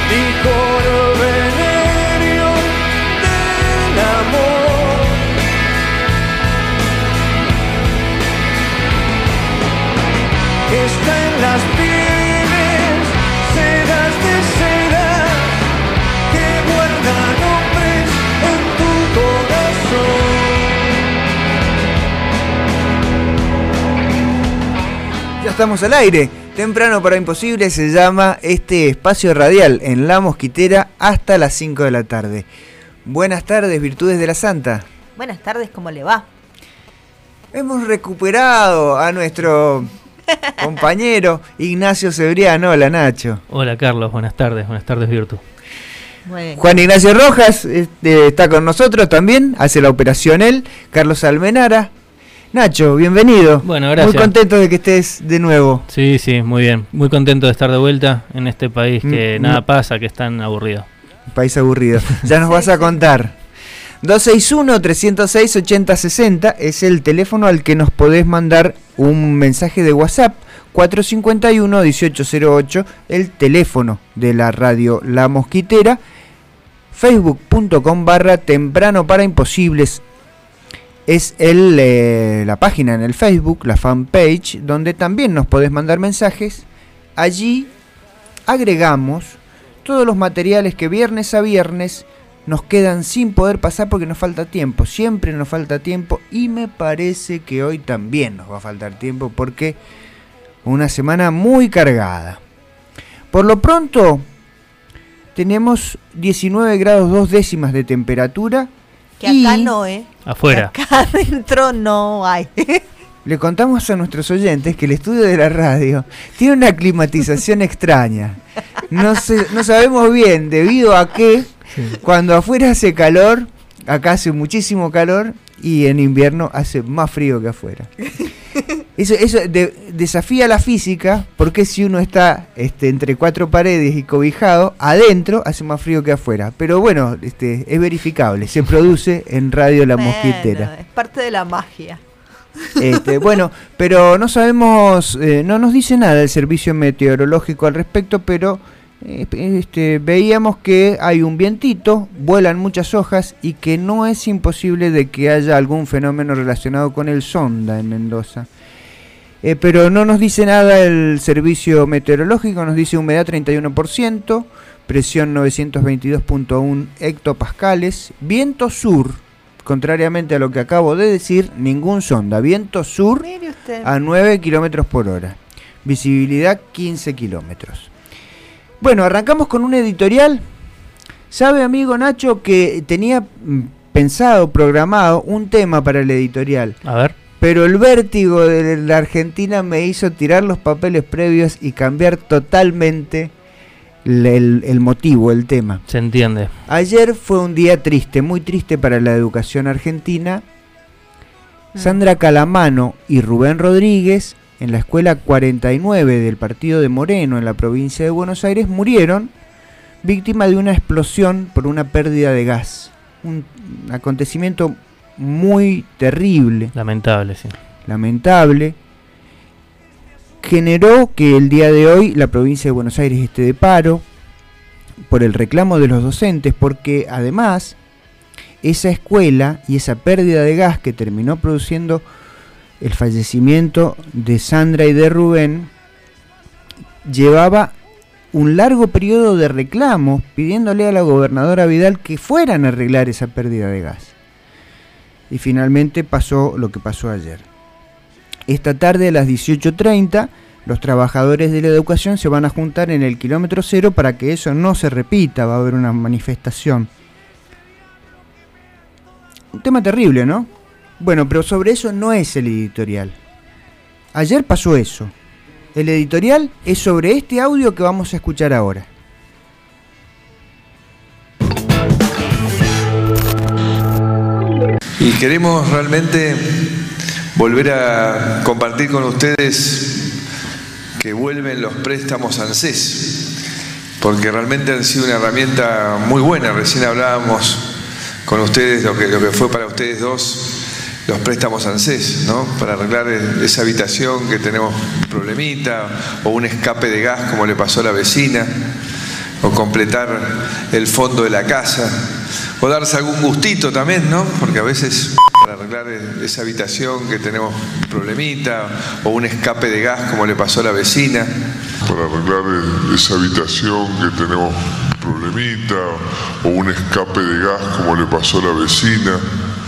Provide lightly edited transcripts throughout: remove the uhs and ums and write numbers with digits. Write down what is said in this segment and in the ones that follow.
licor veneno del amor. Está en las pieles, sedas de seda que guardan hombres en tu corazón. Ya estamos al aire. Temprano para Imposible se llama este espacio radial en La Mosquitera hasta las 5 de la tarde. Buenas tardes, Virtudes de la Santa. Buenas tardes, ¿cómo le va? Hemos recuperado a nuestro compañero Ignacio Cebriano. Hola, Nacho. Hola, Carlos, buenas tardes Virtu. Bueno. Juan Ignacio Rojas está con nosotros también, hace la operación él. Carlos Almenara. Nacho, bienvenido. Bueno, gracias. Muy contento de que estés de nuevo. Sí, muy bien. Muy contento de estar de vuelta en este país que nada pasa, que es tan aburrido. País aburrido. Ya nos vas a contar. 261-306-8060 es el teléfono al que nos podés mandar un mensaje de WhatsApp. 451-1808, el teléfono de la radio La Mosquitera. Facebook.com/temprano para imposibles es la página en el Facebook, la fanpage, donde también nos podés mandar mensajes. Allí agregamos todos los materiales que viernes a viernes nos quedan sin poder pasar porque nos falta tiempo. Siempre nos falta tiempo y me parece que hoy también nos va a faltar tiempo porque una semana muy cargada. Por lo pronto tenemos 19 grados 2 décimas de temperatura. Que acá no, Afuera. Que acá adentro no hay. Le contamos a nuestros oyentes que el estudio de la radio tiene una climatización extraña. No sabemos bien debido a qué. Cuando afuera hace calor, acá hace muchísimo calor y en invierno hace más frío que afuera. Eso desafía la física, porque si uno está entre cuatro paredes y cobijado, adentro hace más frío que afuera. Pero bueno, es verificable, se produce en Radio La Mosquitera. Es parte de la magia. Bueno, pero no sabemos, no nos dice nada el servicio meteorológico al respecto, pero veíamos que hay un vientito, vuelan muchas hojas y que no es imposible de que haya algún fenómeno relacionado con el Sonda en Mendoza. Pero no nos dice nada el servicio meteorológico, nos dice humedad 31%, presión 922.1 hectopascales, viento sur, contrariamente a lo que acabo de decir, ningún Sonda, viento sur a 9 kilómetros por hora, visibilidad 15 kilómetros. Bueno, arrancamos con un editorial. ¿Sabe, amigo Nacho, que tenía pensado, programado un tema para el editorial? A ver. Pero el vértigo de la Argentina me hizo tirar los papeles previos y cambiar totalmente el motivo, el tema. Se entiende. Ayer fue un día triste, muy triste para la educación argentina. Sandra Calamano y Rubén Rodríguez, en la escuela 49 del partido de Moreno en la provincia de Buenos Aires, murieron víctimas de una explosión por una pérdida de gas. Un acontecimiento muy terrible. Lamentable, sí. Lamentable. Generó que el día de hoy la provincia de Buenos Aires esté de paro por el reclamo de los docentes, porque además esa escuela y esa pérdida de gas que terminó produciendo el fallecimiento de Sandra y de Rubén llevaba un largo periodo de reclamos pidiéndole a la gobernadora Vidal que fueran a arreglar esa pérdida de gas. Y finalmente pasó lo que pasó ayer. Esta tarde a las 18:30 los trabajadores de la educación se van a juntar en el kilómetro cero para que eso no se repita. Va a haber una manifestación. Un tema terrible, ¿no? Bueno, pero sobre eso no es el editorial. Ayer pasó eso. El editorial es sobre este audio que vamos a escuchar ahora. Y queremos realmente volver a compartir con ustedes que vuelven los préstamos ANSES, porque realmente han sido una herramienta muy buena. Recién hablábamos con ustedes lo que fue para ustedes dos los préstamos ANSES, ¿no? Para arreglar esa habitación que tenemos un problemita o un escape de gas como le pasó a la vecina. o completar el fondo de la casa, o darse algún gustito también, ¿no? Porque a veces para arreglar esa habitación que tenemos un problemita, o un escape de gas como le pasó a la vecina. Para arreglar esa habitación que tenemos un problemita, o un escape de gas como le pasó a la vecina.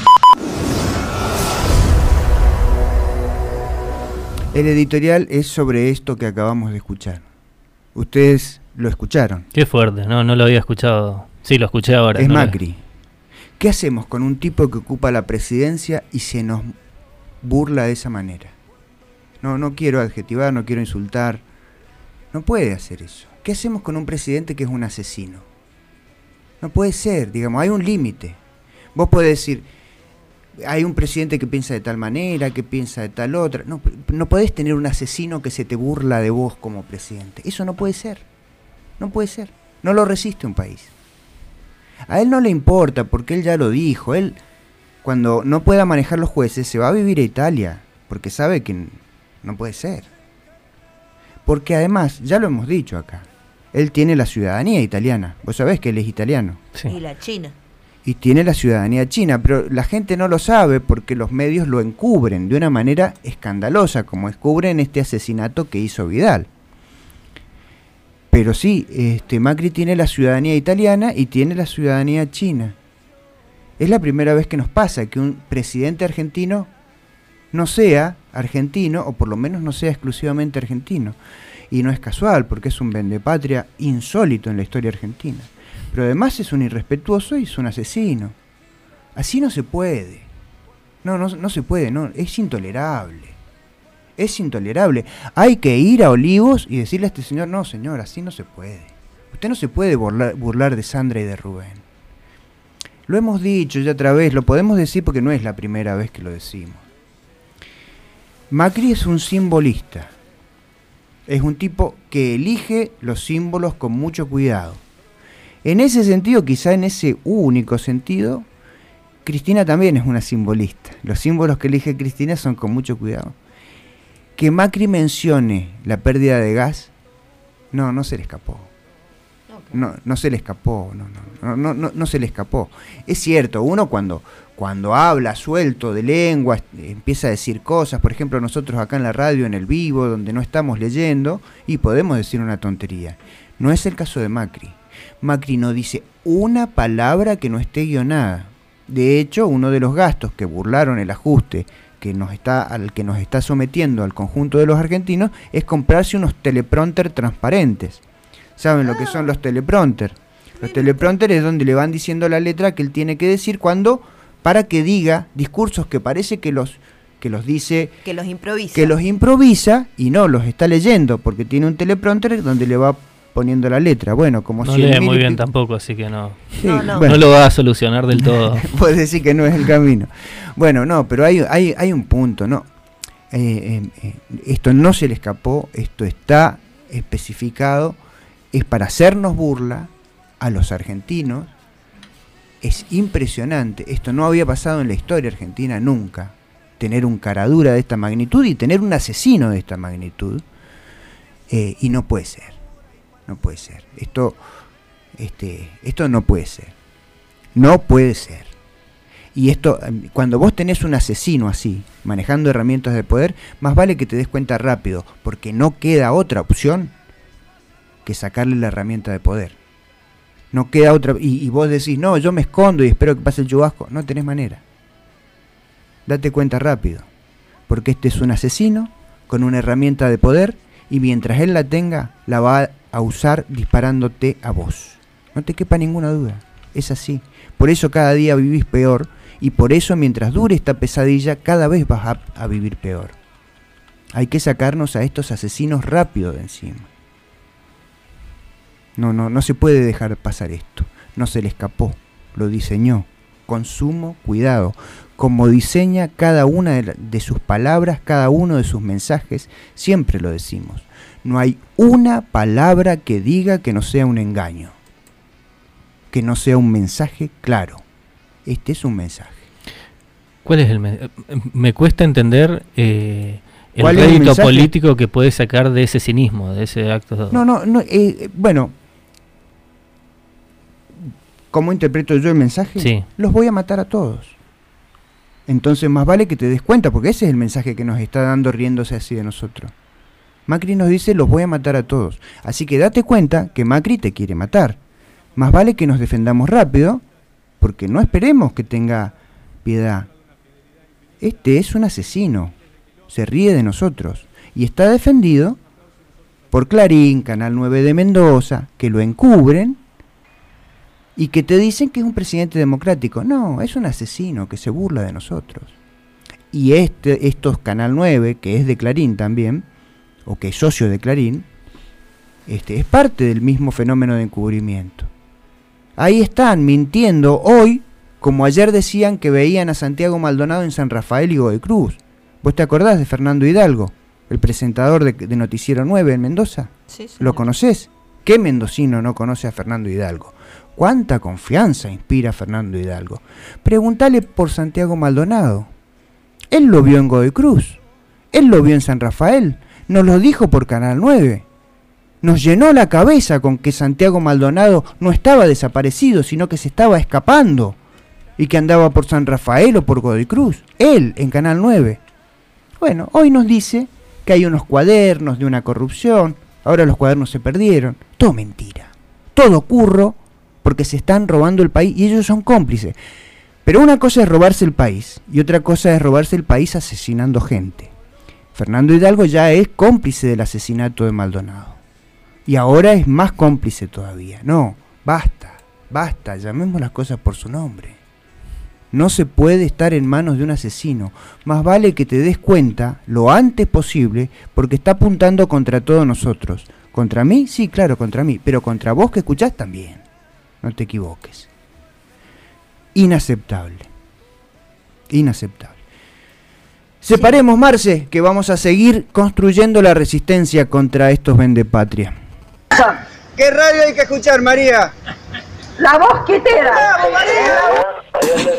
El editorial es sobre esto que acabamos de escuchar. Ustedes lo escucharon. Qué fuerte, no lo había escuchado. Sí, lo escuché ahora. Es no Macri. ¿Qué hacemos con un tipo que ocupa la presidencia y se nos burla de esa manera? No quiero adjetivar, no quiero insultar. No puede hacer eso. ¿Qué hacemos con un presidente que es un asesino? No puede ser, digamos, hay un límite. Vos podés decir, hay un presidente que piensa de tal manera, que piensa de tal otra. No podés tener un asesino que se te burla de vos como presidente. Eso no puede ser. No puede ser. No lo resiste un país. A él no le importa, porque él ya lo dijo. Él, cuando no pueda manejar los jueces, se va a vivir a Italia, porque sabe que no puede ser. Porque además, ya lo hemos dicho acá, él tiene la ciudadanía italiana. Vos sabés que él es italiano. Sí. Y la China. Y tiene la ciudadanía china, pero la gente no lo sabe porque los medios lo encubren de una manera escandalosa, como encubren este asesinato que hizo Vidal. Pero sí, Macri tiene la ciudadanía italiana y tiene la ciudadanía china. Es la primera vez que nos pasa que un presidente argentino no sea argentino, o por lo menos no sea exclusivamente argentino. Y no es casual, porque es un vendepatria insólito en la historia argentina. Pero además es un irrespetuoso y es un asesino. Así no se puede. No se puede, es intolerable. Es intolerable. Hay que ir a Olivos y decirle a este señor, no señor, así no se puede. Usted no se puede burlar de Sandra y de Rubén. Lo hemos dicho ya otra vez, lo podemos decir porque no es la primera vez que lo decimos. Macri es un simbolista. Es un tipo que elige los símbolos con mucho cuidado. En ese sentido, quizá en ese único sentido, Cristina también es una simbolista. Los símbolos que elige Cristina son con mucho cuidado. Que Macri mencione la pérdida de gas, no se le escapó. No se le escapó, no se le escapó. Es cierto, uno cuando habla suelto de lengua, empieza a decir cosas, por ejemplo nosotros acá en la radio, en el vivo, donde no estamos leyendo, y podemos decir una tontería. No es el caso de Macri. Macri no dice una palabra que no esté guionada. De hecho, uno de los gastos que burlaron el ajuste al que nos está sometiendo al conjunto de los argentinos es comprarse unos teleprompter transparentes. ¿Saben lo que son los teleprompter? Los teleprompter es donde le van diciendo la letra que él tiene que decir para que diga discursos que parece que los dice, que los improvisa. Que los improvisa y no los está leyendo, porque tiene un teleprompter donde le va poniendo la letra. Bueno, como no lee muy bien tampoco, así que no. Sí, No. bueno. No lo va a solucionar del todo. Puedes decir que no es el camino. Bueno, no, pero hay un punto, ¿no? Esto no se le escapó, esto está especificado, es para hacernos burla a los argentinos. Es impresionante, esto no había pasado en la historia argentina nunca, tener un caradura de esta magnitud y tener un asesino de esta magnitud, y no puede ser. No puede ser. Esto no puede ser. No puede ser. Y esto, cuando vos tenés un asesino así, manejando herramientas de poder, más vale que te des cuenta rápido, porque no queda otra opción que sacarle la herramienta de poder. No queda otra. Y vos decís, no, yo me escondo y espero que pase el chubasco. No tenés manera. Date cuenta rápido. Porque este es un asesino con una herramienta de poder, y mientras él la tenga, la va a usar disparándote a vos. No te quepa ninguna duda. Es así. Por eso cada día vivís peor, y por eso mientras dure esta pesadilla, cada vez vas a vivir peor. Hay que sacarnos a estos asesinos rápido de encima. No se puede dejar pasar esto. No se le escapó. Lo diseñó. Con sumo cuidado. Como diseña cada una de sus palabras, cada uno de sus mensajes, siempre lo decimos. No hay una palabra que diga que no sea un engaño, que no sea un mensaje claro. Este es un mensaje. ¿Cuál es el mensaje? Me cuesta entender el ¿Cuál es el rédito mensaje? político que puede sacar de ese cinismo, de ese acto. Bueno, ¿Cómo interpreto yo el mensaje? Sí. Los voy a matar a todos. Entonces más vale que te des cuenta, porque ese es el mensaje que nos está dando riéndose así de nosotros. Macri nos dice, los voy a matar a todos. Así que date cuenta que Macri te quiere matar. Más vale que nos defendamos rápido, porque no esperemos que tenga piedad. Este es un asesino, se ríe de nosotros, y está defendido por Clarín, Canal 9 de Mendoza, que lo encubren, y que te dicen que es un presidente democrático. No, es un asesino que se burla de nosotros. Y estos Canal 9, que es de Clarín también, o que es socio de Clarín, es parte del mismo fenómeno de encubrimiento. Ahí están mintiendo hoy, como ayer decían que veían a Santiago Maldonado en San Rafael y Godoy Cruz. ¿Vos te acordás de Fernando Hidalgo, el presentador de Noticiero 9 en Mendoza? Sí, ¿Lo conocés? ¿Qué mendocino no conoce a Fernando Hidalgo? ¿Cuánta confianza inspira Fernando Hidalgo? Preguntale por Santiago Maldonado. Él lo vio en Godoy Cruz, él lo vio en San Rafael, nos lo dijo por Canal 9. Nos llenó la cabeza con que Santiago Maldonado no estaba desaparecido, sino que se estaba escapando y que andaba por San Rafael o por Godoy Cruz. Él, en Canal 9. Bueno, hoy nos dice que hay unos cuadernos de una corrupción, ahora los cuadernos se perdieron. Todo mentira, todo curro, porque se están robando el país y ellos son cómplices. Pero una cosa es robarse el país y otra cosa es robarse el país asesinando gente. Fernando Hidalgo ya es cómplice del asesinato de Maldonado. Y ahora es más cómplice todavía. No, basta, llamemos las cosas por su nombre. No se puede estar en manos de un asesino. Más vale que te des cuenta lo antes posible, porque está apuntando contra todos nosotros. ¿Contra mí? Sí, claro, contra mí. Pero contra vos que escuchás también. No te equivoques. Inaceptable. Inaceptable. Separemos, Marce, que vamos a seguir construyendo la resistencia contra estos vendepatria. ¿Qué radio hay que escuchar, María? La Mosquitera. ¡Vamos, María!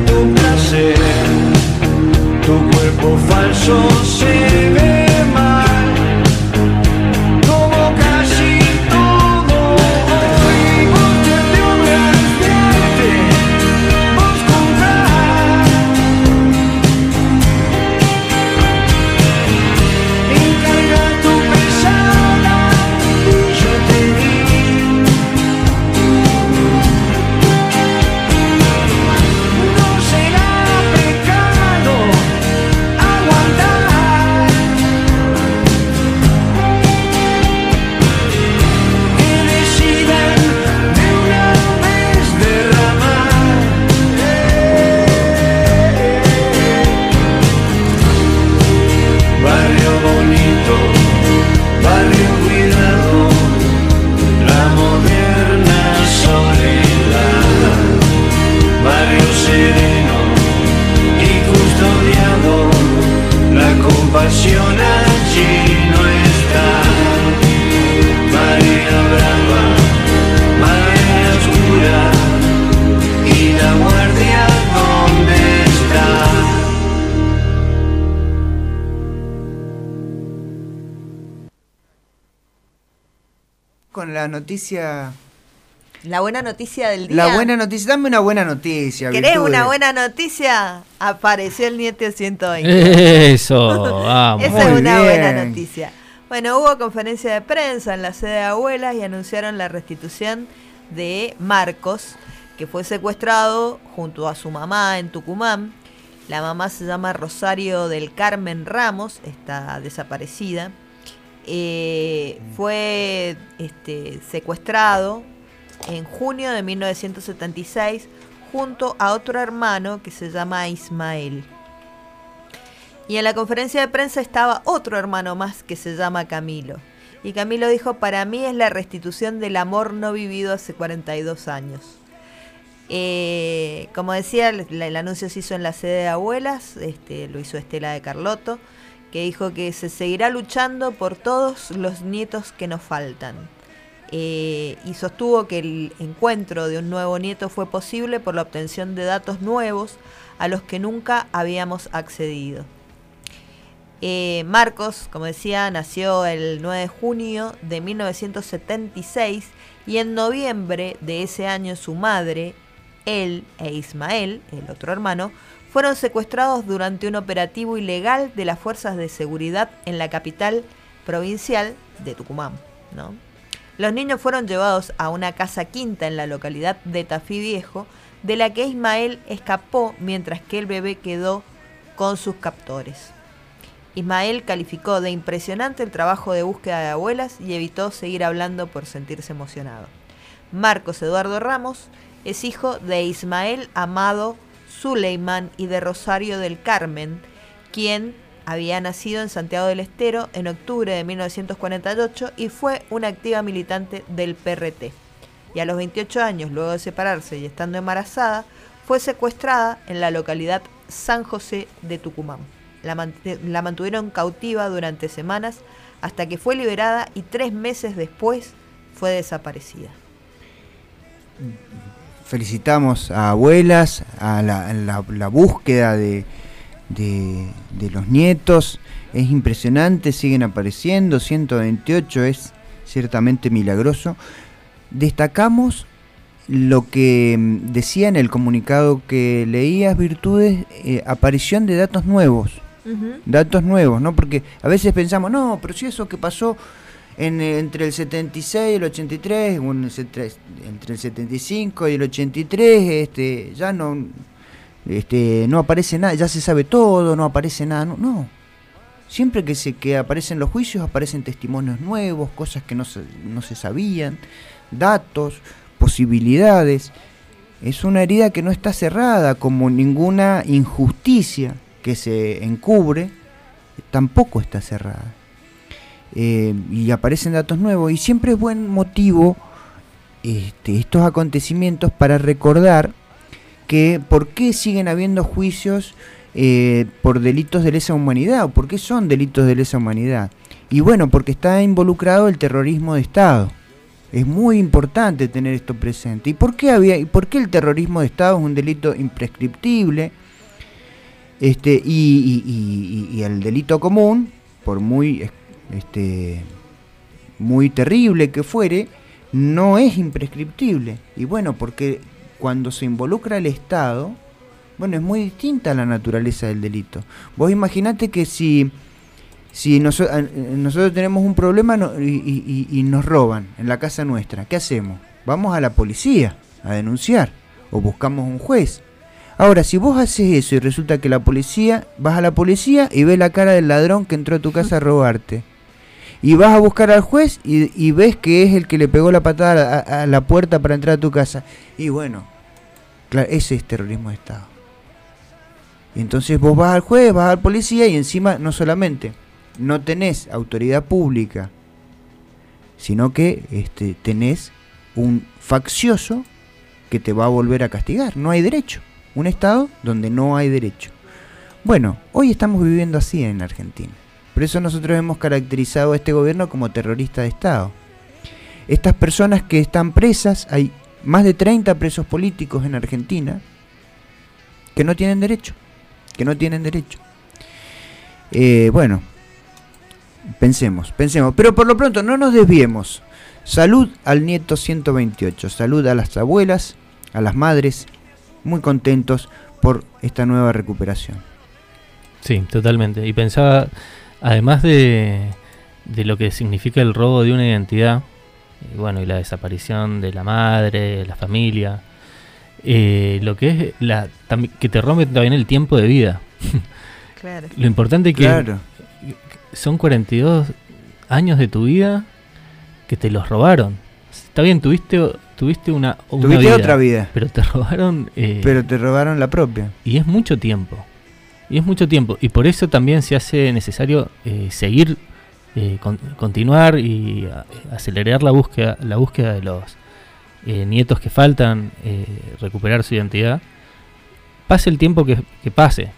Tu cuerpo falso se ve mal. con la noticia. La buena noticia del día. La buena noticia, dame una buena noticia. ¿Querés Virtudes. una buena noticia? Apareció el nieto 120. Eso, vamos. Esa es Muy una bien. buena noticia. Bueno, hubo conferencia de prensa en la sede de Abuelas y anunciaron la restitución de Marcos, que fue secuestrado junto a su mamá en Tucumán. La mamá se llama Rosario del Carmen Ramos, está desaparecida. Fue secuestrado en junio de 1976 junto a otro hermano que se llama Ismael. Y en la conferencia de prensa estaba otro hermano más que se llama Camilo. Y Camilo dijo: para mí es la restitución del amor no vivido hace 42 años. Como decía, el anuncio se hizo en la sede de Abuelas, lo hizo Estela de Carlotto, que dijo que se seguirá luchando por todos los nietos que nos faltan. Y sostuvo que el encuentro de un nuevo nieto fue posible por la obtención de datos nuevos a los que nunca habíamos accedido. Marcos, como decía, nació el 9 de junio de 1976 y en noviembre de ese año su madre, él e Ismael, el otro hermano, fueron secuestrados durante un operativo ilegal de las fuerzas de seguridad en la capital provincial de Tucumán, ¿no? Los niños fueron llevados a una casa quinta en la localidad de Tafí Viejo, de la que Ismael escapó mientras que el bebé quedó con sus captores. Ismael calificó de impresionante el trabajo de búsqueda de Abuelas y evitó seguir hablando por sentirse emocionado. Marcos Eduardo Ramos es hijo de Ismael Amado Suleimán y de Rosario del Carmen, quien había nacido en Santiago del Estero en octubre de 1948 y fue una activa militante del PRT. Y a los 28 años, luego de separarse y estando embarazada, fue secuestrada en la localidad San José de Tucumán. La mantuvieron cautiva durante semanas hasta que fue liberada y 3 meses después fue desaparecida. Felicitamos a Abuelas, a la búsqueda de los nietos. Es impresionante, siguen apareciendo. 128 es ciertamente milagroso. Destacamos lo que decía en el comunicado que leías, Virtudes, aparición de datos nuevos. Datos nuevos, ¿no? Porque a veces pensamos, no, pero si eso que pasó entre el 76 y el 83, entre el 75 y el 83, ya no aparece nada, ya se sabe todo, no aparece nada, no. Siempre que aparecen los juicios, aparecen testimonios nuevos, cosas que no se sabían, datos, posibilidades. Es una herida que no está cerrada, como ninguna injusticia que se encubre, tampoco está cerrada. Y aparecen datos nuevos, y siempre es buen motivo estos acontecimientos para recordar que por qué siguen habiendo juicios por delitos de lesa humanidad, o por qué son delitos de lesa humanidad. Y bueno, porque está involucrado el terrorismo de Estado. Es muy importante tener esto presente. ¿Y por qué el terrorismo de Estado es un delito imprescriptible? Y el delito común, por muy terrible que fuere, no es imprescriptible. Y bueno, porque cuando se involucra el Estado, bueno, es muy distinta la naturaleza del delito. Vos imaginate que si nosotros tenemos un problema y nos roban en la casa nuestra, ¿qué hacemos? Vamos a la policía a denunciar o buscamos un juez. Ahora, si vos haces eso y resulta que vas a la policía y ves la cara del ladrón que entró a tu casa a robarte, y vas a buscar al juez y ves que es el que le pegó la patada a la puerta para entrar a tu casa, y bueno, claro, ese es terrorismo de Estado. Y entonces vos vas al juez, vas al policía, y encima no solamente no tenés autoridad pública, sino que tenés un faccioso que te va a volver a castigar. No hay derecho. Un Estado donde no hay derecho. Bueno, hoy estamos viviendo así en Argentina. Por eso nosotros hemos caracterizado a este gobierno como terrorista de Estado. Estas personas que están presas, hay más de 30 presos políticos en Argentina que no tienen derecho. Bueno, pensemos. Pero por lo pronto no nos desviemos. Salud al nieto 128, salud a las abuelas, a las madres, muy contentos por esta nueva recuperación. Sí, totalmente. Y pensaba, además de lo que significa el robo de una identidad, y la desaparición de la madre, de la familia, lo que es que te rompe también el tiempo de vida. Claro. Lo importante es que Claro. son 42 años de tu vida que te los robaron. Está bien, tuviste una Tuviste vida, otra vida, pero te robaron. pero te robaron la propia. Y es mucho tiempo. Y por eso también se hace necesario seguir, continuar y acelerar la búsqueda de los nietos que faltan, recuperar su identidad. Pase el tiempo que pase.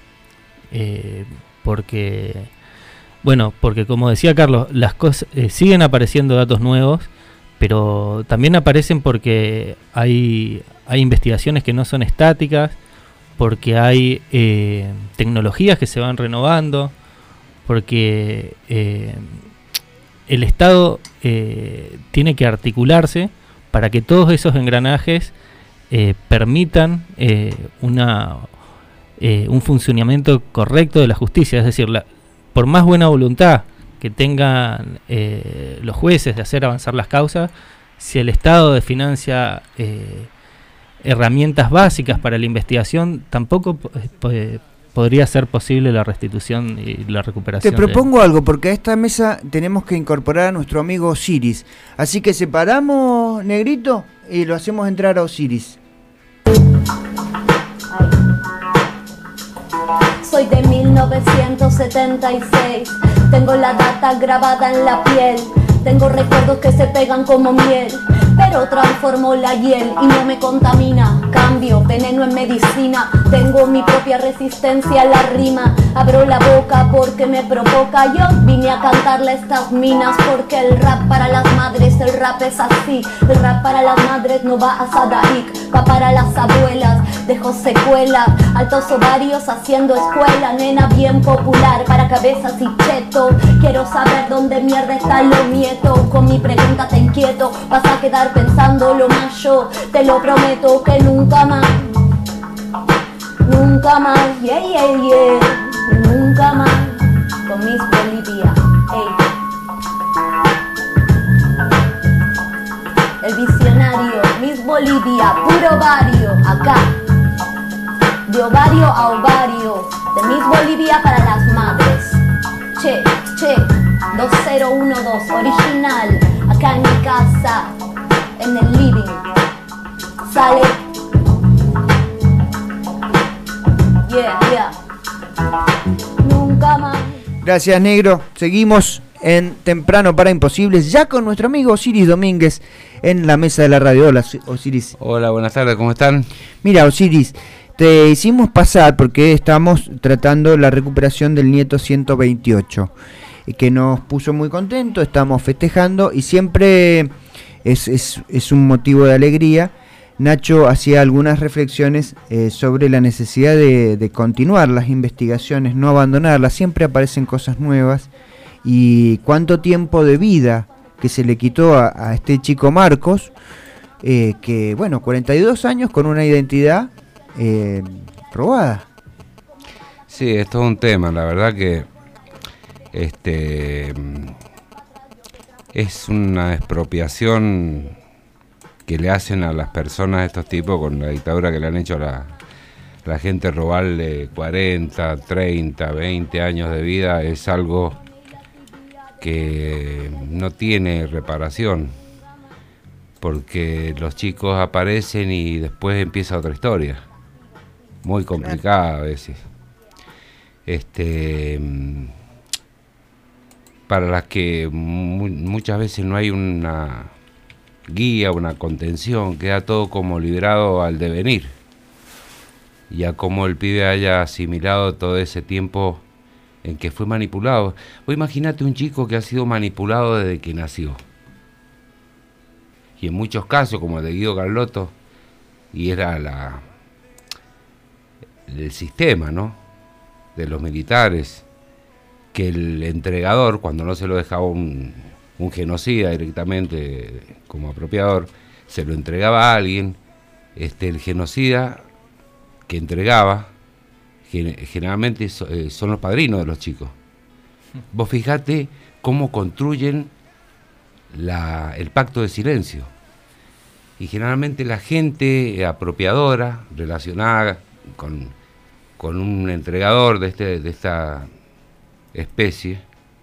Porque como decía Carlos, las cosas siguen apareciendo datos nuevos, pero también aparecen porque hay investigaciones que no son estáticas, porque hay tecnologías que se van renovando, porque el Estado tiene que articularse para que todos esos engranajes permitan un funcionamiento correcto de la justicia. Es decir, por más buena voluntad que tengan los jueces de hacer avanzar las causas, si el Estado desfinancia herramientas básicas para la investigación, tampoco podría ser posible la restitución y la recuperación. Te propongo algo, porque a esta mesa tenemos que incorporar a nuestro amigo Osiris. Así que separamos, Negrito, y lo hacemos entrar a Osiris. Soy de 1976, tengo la data grabada en la piel, tengo recuerdos que se pegan como miel, pero transformo la hiel y no me contamina, cambio veneno en medicina, tengo mi propia resistencia a la rima, abro la boca porque me provoca, yo vine a cantarle a estas minas porque el rap para las madres, el rap es así, el rap para las madres no va a Sadaik, va para las abuelas, dejo secuela, altos ovarios haciendo escuela, nena bien popular para cabezas y cheto, quiero saber dónde mierda está lo nieto, con mi pregunta te inquieto, vas a quedar pensando lo más yo, te lo prometo que nunca más, yeah, yeah, yeah, nunca más, con Miss Bolivia, ey. El visionario, Miss Bolivia, puro ovario, acá, de ovario a ovario, de Miss Bolivia para las madres, che, 2012, original, acá en mi casa, en el living, sale, yeah, nunca más. Gracias, Negro. Seguimos en Temprano para Imposibles, ya con nuestro amigo Osiris Domínguez en la mesa de la radio. Hola, Osiris. Hola, buenas tardes, ¿cómo están? Mira, Osiris, te hicimos pasar porque estamos tratando la recuperación del nieto 128, que nos puso muy contentos, estamos festejando y siempre es un motivo de alegría. Nacho hacía algunas reflexiones sobre la necesidad de continuar las investigaciones, no abandonarlas, siempre aparecen cosas nuevas, y cuánto tiempo de vida que se le quitó a este chico Marcos, que 42 años con una identidad robada. Sí, esto es un tema, la verdad que es una expropiación que le hacen a las personas estos tipos con la dictadura que le han hecho a la gente, robarle 40, 30, 20 años de vida, es algo que no tiene reparación, porque los chicos aparecen y después empieza otra historia, muy complicada a veces. Para las que muchas veces no hay una guía, una contención, queda todo como librado al devenir, y a cómo el pibe haya asimilado todo ese tiempo en que fue manipulado. Vos imagínate un chico que ha sido manipulado desde que nació, y en muchos casos, como el de Guido Carlotto, y era el sistema, ¿no?, de los militares, que el entregador, cuando no se lo dejaba un un genocida directamente como apropiador, se lo entregaba a alguien, el genocida que entregaba, generalmente son los padrinos de los chicos. Vos fijate cómo construyen el pacto de silencio. Y generalmente la gente apropiadora, relacionada con un entregador de esta especie,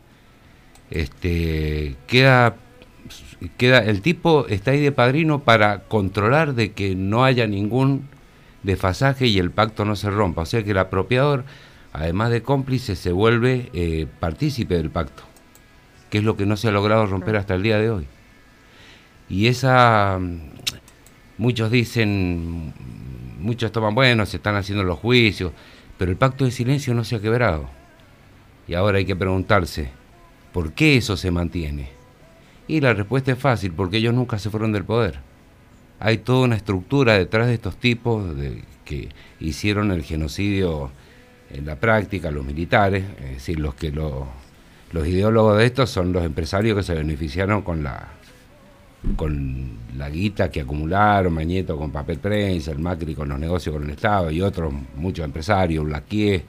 queda el tipo está ahí de padrino para controlar de que no haya ningún desfasaje y el pacto no se rompa. O sea que el apropiador, además de cómplice, se vuelve partícipe del pacto, que es lo que no se ha logrado romper hasta el día de hoy. Y muchos dicen, muchos toman, bueno, se están haciendo los juicios, pero el pacto de silencio no se ha quebrado. Y ahora hay que preguntarse, ¿por qué eso se mantiene? Y la respuesta es fácil, porque ellos nunca se fueron del poder. Hay toda una estructura detrás de estos tipos que hicieron el genocidio en la práctica, los militares, es decir, los ideólogos de estos son los empresarios que se beneficiaron con la guita que acumularon, Mañeto con papel prensa, el Macri con los negocios con el Estado y otros, muchos empresarios, Blaquier,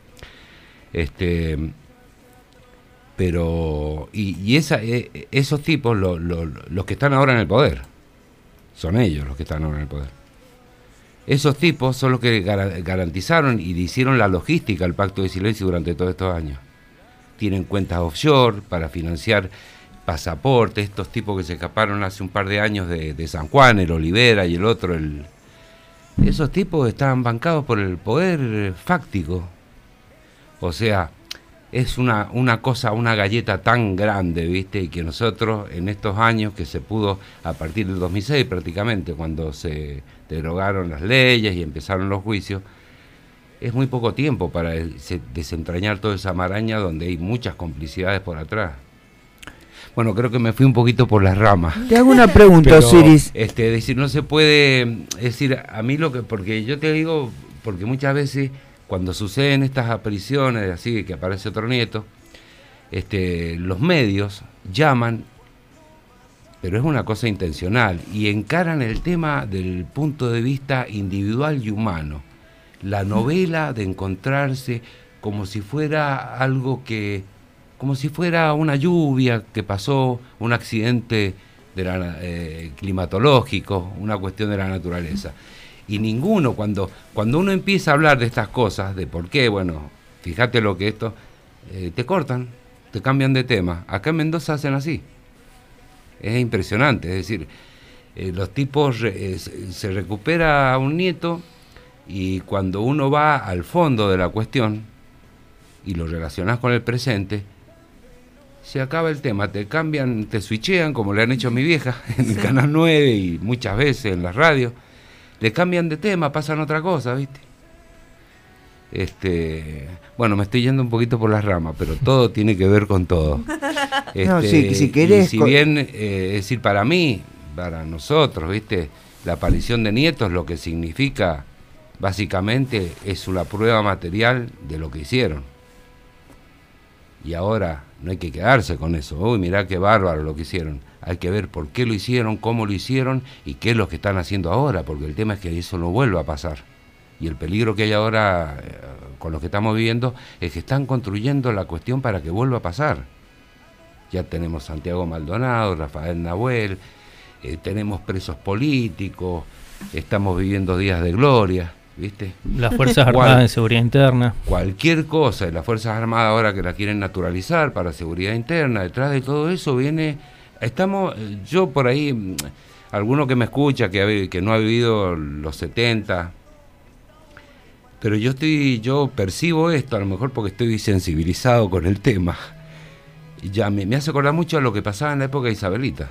pero esos tipos, los que están ahora en el poder, son ellos los que están ahora en el poder. Esos tipos son los que garantizaron y hicieron la logística al pacto de silencio durante todos estos años. Tienen cuentas offshore para financiar pasaportes, estos tipos que se escaparon hace un par de años de San Juan, el Olivera y el otro, esos tipos estaban bancados por el poder fáctico. O sea, es una cosa, una galleta tan grande, ¿viste? Y que nosotros en estos años que se pudo, a partir del 2006 prácticamente, cuando se derogaron las leyes y empezaron los juicios, es muy poco tiempo para desentrañar toda esa maraña donde hay muchas complicidades por atrás. Bueno, creo que me fui un poquito por las ramas. Te hago una pregunta, Osiris. Decir, no se puede, es decir, a mí porque yo te digo, porque muchas veces cuando suceden estas apariciones, así que aparece otro nieto, los medios llaman, pero es una cosa intencional, y encaran el tema del punto de vista individual y humano. La novela de encontrarse como si fuera algo como si fuera una lluvia que pasó, un accidente climatológico, una cuestión de la naturaleza. Y ninguno, cuando uno empieza a hablar de estas cosas, de por qué, bueno, fíjate lo que te cortan, te cambian de tema. Acá en Mendoza hacen así. Es impresionante, es decir, los tipos, se recupera a un nieto y cuando uno va al fondo de la cuestión y lo relacionás con el presente, se acaba el tema, te cambian, te switchean, como le han hecho a mi vieja en el Canal 9 y muchas veces en la radio. Le cambian de tema, pasan otra cosa, ¿viste? Bueno, me estoy yendo un poquito por las ramas, pero todo tiene que ver con todo. No, si querés, si bien, es decir, para mí, para nosotros, ¿viste? La aparición de nietos lo que significa, básicamente, es una prueba material de lo que hicieron. Y ahora no hay que quedarse con eso. Uy, mirá qué bárbaro lo que hicieron. Hay que ver por qué lo hicieron, cómo lo hicieron y qué es lo que están haciendo ahora, porque el tema es que eso no vuelva a pasar. Y el peligro que hay ahora con lo que estamos viviendo es que están construyendo la cuestión para que vuelva a pasar. Ya tenemos Santiago Maldonado, Rafael Nahuel, tenemos presos políticos, estamos viviendo días de gloria, ¿viste? Las Fuerzas Armadas en seguridad interna. Cualquier cosa, las Fuerzas Armadas ahora que la quieren naturalizar para seguridad interna, detrás de todo eso viene... yo por ahí, alguno que me escucha que no ha vivido los 70, pero yo percibo esto, a lo mejor porque estoy sensibilizado con el tema, y ya me hace acordar mucho a lo que pasaba en la época de Isabelita,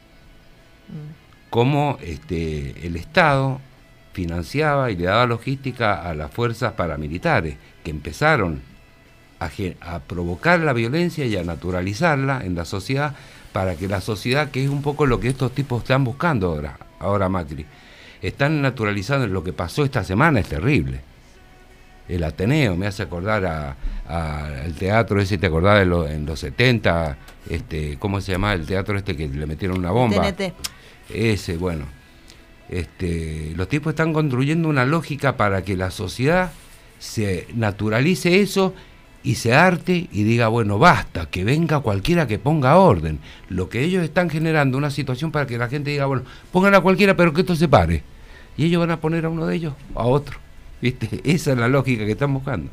cómo el Estado financiaba y le daba logística a las fuerzas paramilitares, que empezaron a provocar la violencia y a naturalizarla en la sociedad, para que la sociedad, que es un poco lo que estos tipos están buscando ahora Macri, están naturalizando. Lo que pasó esta semana es terrible. el Ateneo, me hace acordar al teatro ese, ¿te acordás en los 70? ¿Cómo se llamaba el teatro este que le metieron una bomba? TNT. Ese, bueno. Los tipos están construyendo una lógica para que la sociedad se naturalice eso y se harte y diga, bueno, basta, que venga cualquiera que ponga orden. Lo que ellos están generando, una situación para que la gente diga, bueno, pongan a cualquiera, pero que esto se pare. Y ellos van a poner a uno de ellos, a otro. ¿Viste? Esa es la lógica que están buscando.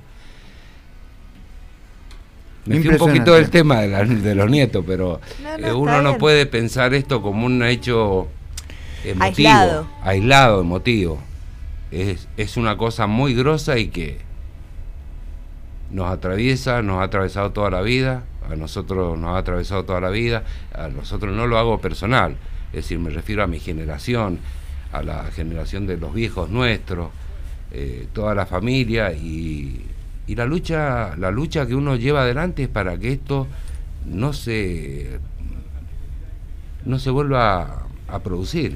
Me fui un poquito del tema de los nietos, pero uno no puede pensar esto como un hecho emotivo, aislado, emotivo. Es una cosa muy grosa y que nos ha atravesado toda la vida, a nosotros nos ha atravesado toda la vida, a nosotros no lo hago personal, es decir, me refiero a mi generación, a la generación de los viejos nuestros, toda la familia y la lucha que uno lleva adelante es para que esto no se vuelva a producir.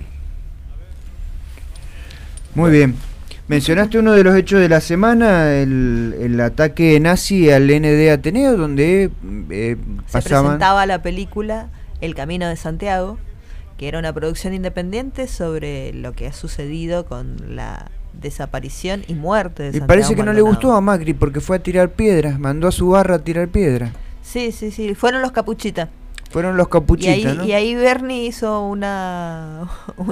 Muy bien. Mencionaste uno de los hechos de la semana, el ataque nazi al ND Ateneo, donde se presentaba la película El Camino de Santiago, que era una producción independiente sobre lo que ha sucedido con la desaparición y muerte de Santiago. Y parece que no le Maldonado. gustó a Macri porque fue a tirar piedras, mandó a su barra a tirar piedras. Sí, fueron los capuchitas. Fueron los capuchitas, ¿no? Y ahí Bernie hizo una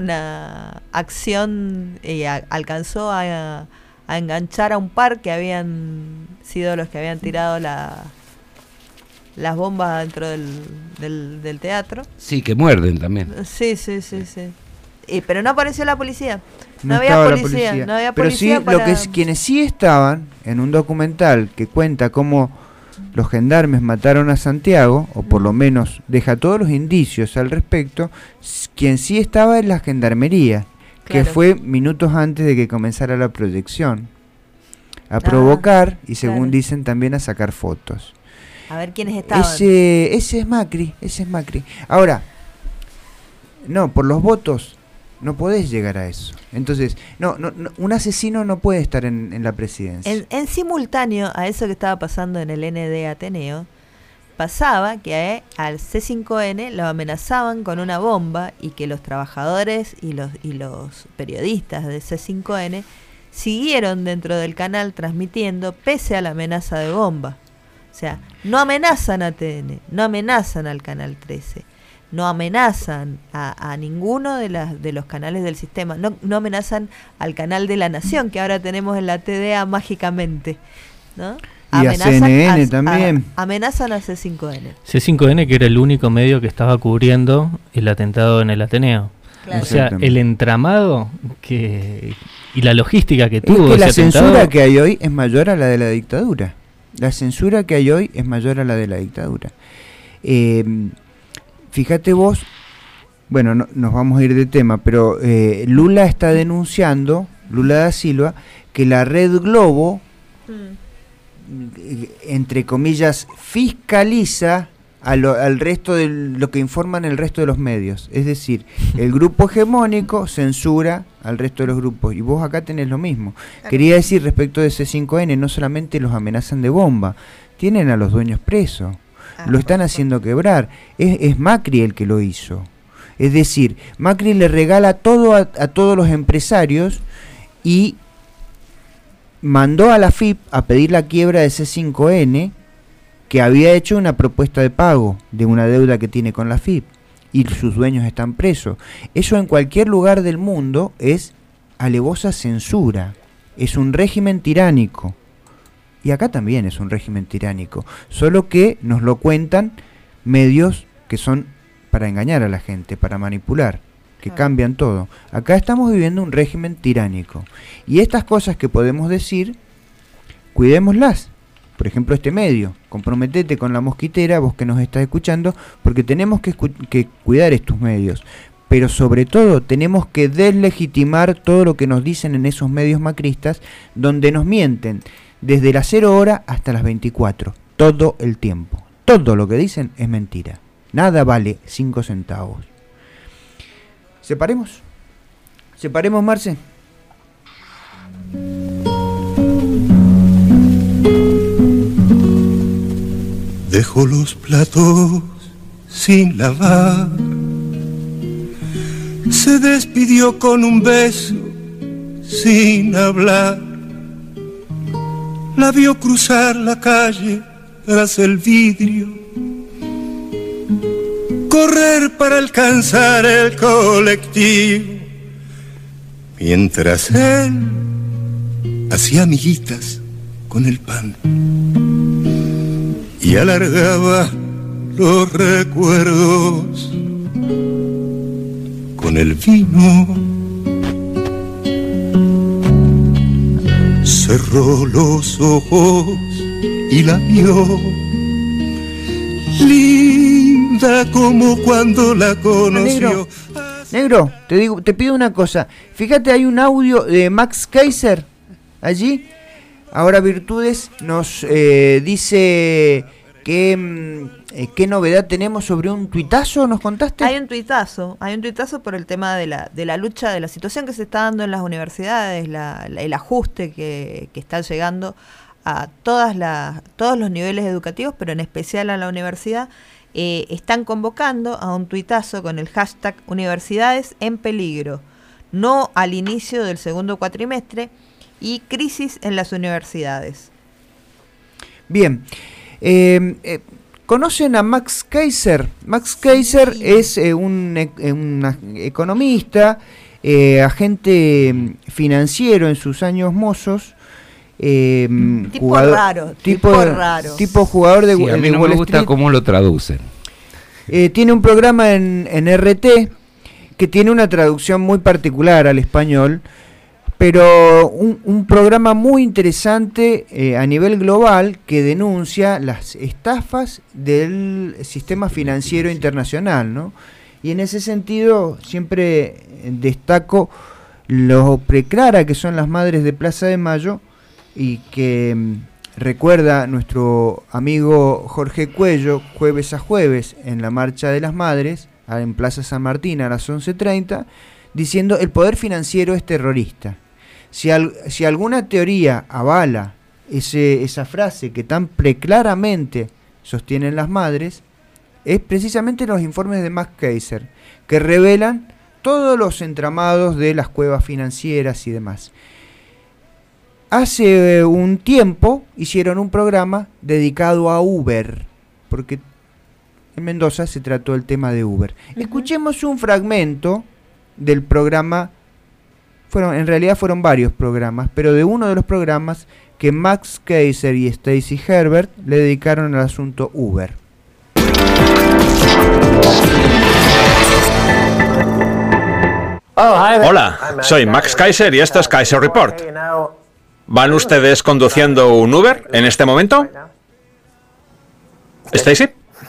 acción y alcanzó a enganchar a un par que habían sido los que habían tirado las bombas dentro del teatro. Sí, que muerden también. Sí. Pero no apareció la policía. No había estaba policía. No había Pero policía sí, para... quienes sí estaban en un documental que cuenta cómo los gendarmes mataron a Santiago, o por lo menos deja todos los indicios al respecto, quien sí estaba en la gendarmería, que fue minutos antes de que comenzara la proyección, a provocar y según dicen también a sacar fotos. A ver quiénes estaban. Ese es Macri. Ahora, no, por los votos no podés llegar a eso. Entonces, no, un asesino no puede estar en la presidencia. En simultáneo a eso que estaba pasando en el ND Ateneo, pasaba que al C5N lo amenazaban con una bomba y que los trabajadores y los periodistas de C5N siguieron dentro del canal transmitiendo pese a la amenaza de bomba. O sea, no amenazan a TN, no amenazan al Canal 13. No amenazan a ninguno de los canales del sistema, no amenazan al canal de La Nación, que ahora tenemos en la TDA mágicamente, ¿no? Y a CNN también. Amenazan a C5N. C5N, que era el único medio que estaba cubriendo el atentado en el Ateneo. Claro. O sea, el entramado y la logística que tuvo que ese la atentado... censura que hay hoy es mayor a la de la dictadura. La censura que hay hoy es mayor a la de la dictadura. Fíjate vos, bueno, nos vamos a ir de tema, pero Lula está denunciando, Lula da Silva, que la Red Globo, entre comillas, fiscaliza al resto de lo que informan el resto de los medios. Es decir, el grupo hegemónico censura al resto de los grupos. Y vos acá tenés lo mismo. Quería decir respecto de C5N, no solamente los amenazan de bomba, tienen a los dueños presos. Lo están haciendo quebrar. Es Macri el que lo hizo. Es decir, Macri le regala todo a todos los empresarios y mandó a la FIP a pedir la quiebra de C5N, que había hecho una propuesta de pago de una deuda que tiene con la FIP y sus dueños están presos. Eso en cualquier lugar del mundo es alevosa censura, es un régimen tiránico. Y acá también es un régimen tiránico, solo que nos lo cuentan medios que son para engañar a la gente, para manipular, que cambian todo. Acá estamos viviendo un régimen tiránico. Y estas cosas que podemos decir, cuidémoslas. Por ejemplo, este medio, comprometete con La Mosquitera, vos que nos estás escuchando, porque tenemos que cuidar estos medios. Pero sobre todo tenemos que deslegitimar todo lo que nos dicen en esos medios macristas, donde nos mienten desde las 0 horas hasta las 24, todo el tiempo. Todo lo que dicen es mentira. Nada vale 5 centavos. ¿Separemos? ¿Separemos, Marce? Dejó los platos sin lavar, se despidió con un beso sin hablar, la vio cruzar la calle tras el vidrio, correr para alcanzar el colectivo, mientras él hacía amiguitas con el pan y alargaba los recuerdos con el vino. Cerró los ojos y la vio, linda como cuando la conoció. Negro, te pido una cosa. Fíjate, hay un audio de Max Kaiser allí. Ahora Virtudes nos dice qué novedad tenemos sobre un tuitazo, ¿nos contaste? Hay un tuitazo por el tema de la lucha, de la situación que se está dando en las universidades, el ajuste que está llegando a todos los niveles educativos, pero en especial a la universidad. Están convocando a un tuitazo con el hashtag Universidades en Peligro, no al inicio del segundo cuatrimestre y crisis en las universidades. Bien, ¿conocen a Max Kaiser? Max Kaiser es un economista, agente financiero en sus años mozos. Tipo raro. Tipo jugador de, sí, a mí no me gusta cómo lo traducen. Tiene un programa en RT que tiene una traducción muy particular al español, pero un programa muy interesante a nivel global que denuncia las estafas del sistema financiero internacional, ¿no? Y en ese sentido siempre destaco lo preclara que son las madres de Plaza de Mayo, y que recuerda nuestro amigo Jorge Cuello jueves a jueves en la Marcha de las Madres en Plaza San Martín a las 11:30, diciendo el poder financiero es terrorista. Si alguna teoría avala esa frase que tan preclaramente sostienen las madres, es precisamente los informes de Max Kaiser, que revelan todos los entramados de las cuevas financieras y demás. Hace un tiempo hicieron un programa dedicado a Uber, porque en Mendoza se trató el tema de Uber. Escuchemos un fragmento del programa, en realidad fueron varios programas, pero de uno de los programas que Max Kaiser y Stacy Herbert le dedicaron al asunto Uber. Hola, soy Max Kaiser y esto es Kaiser Report. ¿Van ustedes conduciendo un Uber en este momento? ¿Stacy?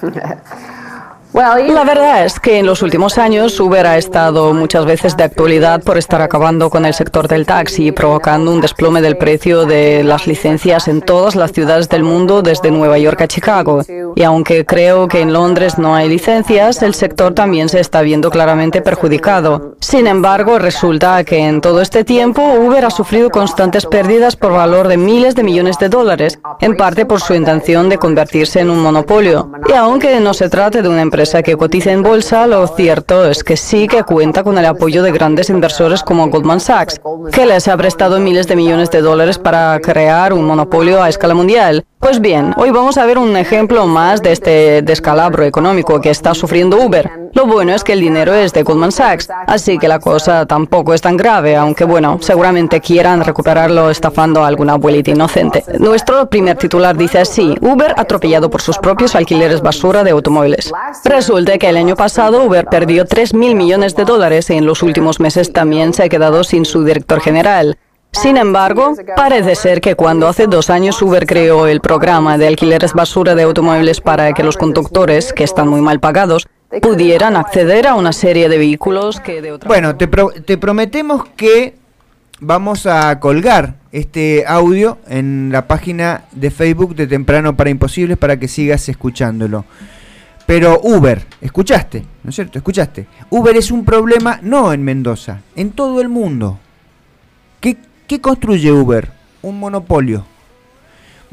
La verdad es que en los últimos años Uber ha estado muchas veces de actualidad por estar acabando con el sector del taxi, provocando un desplome del precio de las licencias en todas las ciudades del mundo, desde Nueva York a Chicago. Y aunque creo que en Londres no hay licencias, el sector también se está viendo claramente perjudicado. Sin embargo, resulta que en todo este tiempo Uber ha sufrido constantes pérdidas por valor de miles de millones de dólares, en parte por su intención de convertirse en un monopolio. Y aunque no se trate de una empresa que cotiza en bolsa, lo cierto es que sí que cuenta con el apoyo de grandes inversores como Goldman Sachs, que les ha prestado miles de millones de dólares para crear un monopolio a escala mundial. Pues bien, hoy vamos a ver un ejemplo más de este descalabro económico que está sufriendo Uber. Lo bueno es que el dinero es de Goldman Sachs, así que la cosa tampoco es tan grave, aunque bueno, seguramente quieran recuperarlo estafando a alguna abuelita inocente. Nuestro primer titular dice así: Uber atropellado por sus propios alquileres basura de automóviles. Resulta que el año pasado Uber perdió 3.000 millones de dólares y en los últimos meses también se ha quedado sin su director general. Sin embargo, parece ser que cuando hace 2 años Uber creó el programa de alquileres basura de automóviles para que los conductores, que están muy mal pagados, pudieran acceder a una serie de vehículos que de otra Bueno, te prometemos que vamos a colgar este audio en la página de Facebook de Temprano para Imposibles para que sigas escuchándolo. Pero Uber, ¿escuchaste? ¿No es cierto? ¿Escuchaste? Uber es un problema no en Mendoza, en todo el mundo. ¿Qué construye Uber? Un monopolio.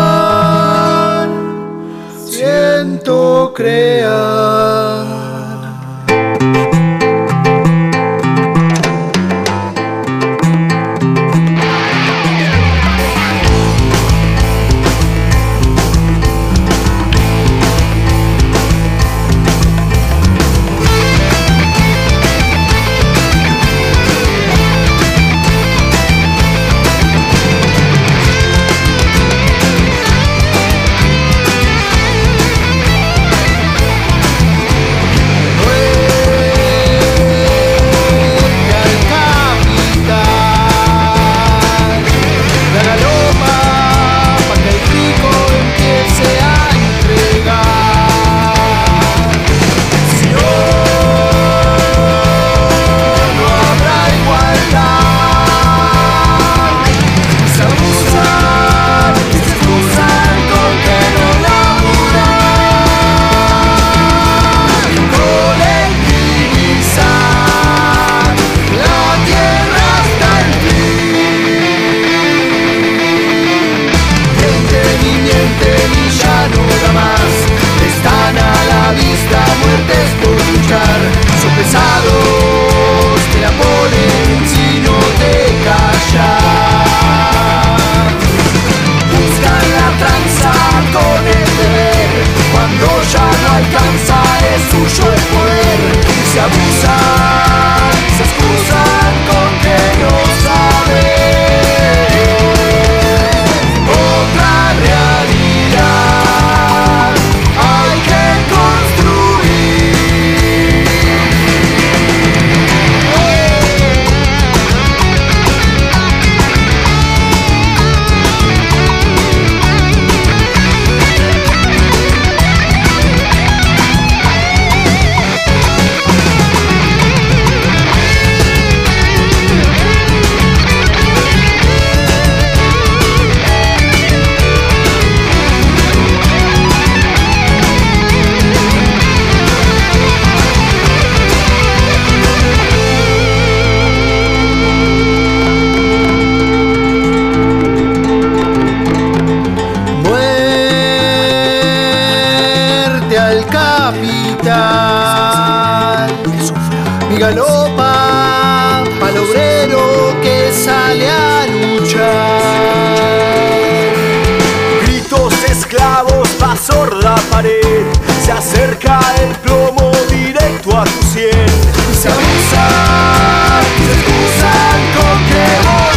sorda pared, se acerca el plomo directo a tu sien. Y se abusan, se excusan con que vos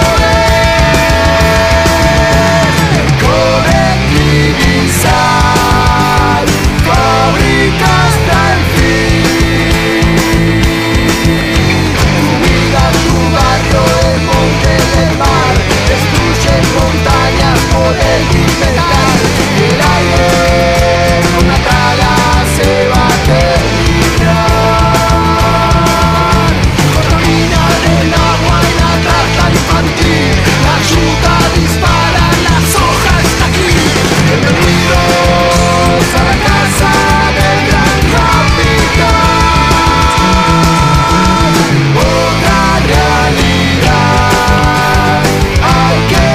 corres. Colectivizar, fábrica hasta el fin. Tu vida, tu barrio, el monte del mar, destruyen montañas por el despertar. El aire en una tala se va a terminar. Contaminan el agua y la trata infantil. La yuca dispara, la soja está aquí. Bienvenidos a la casa del gran capital. Otra realidad hay que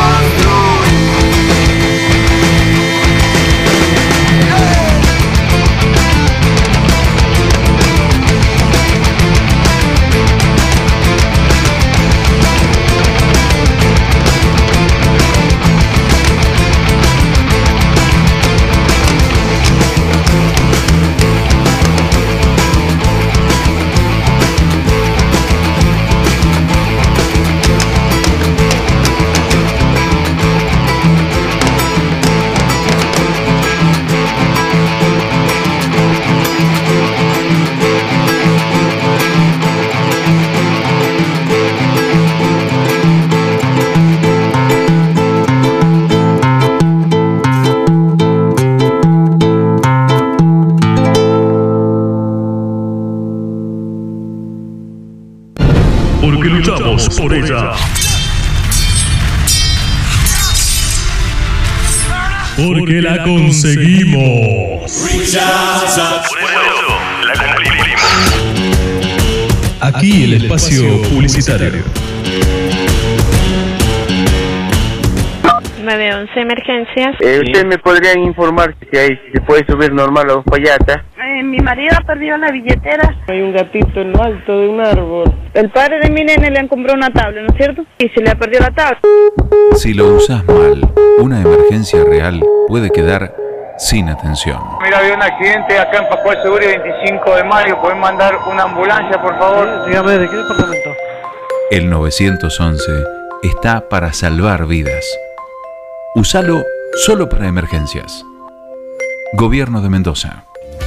porque luchamos por ella. Porque la conseguimos. Aquí el espacio publicitario. 911 Emergencias. ¿Usted me podría informar si se puede subir normal a Dos Payatas? Mi marido perdió la billetera. Hay un gatito en lo alto de un árbol. El padre de mi nene le han comprado una tabla, ¿no es cierto? Y se le ha perdido la tabla. Si lo usas mal, una emergencia real puede quedar sin atención. Mira, había un accidente acá en Pascual Seguro, 25 de mayo. ¿Pueden mandar una ambulancia, por favor? Dígame, ¿de qué departamento? El 911 está para salvar vidas. Usalo solo para emergencias. Gobierno de Mendoza.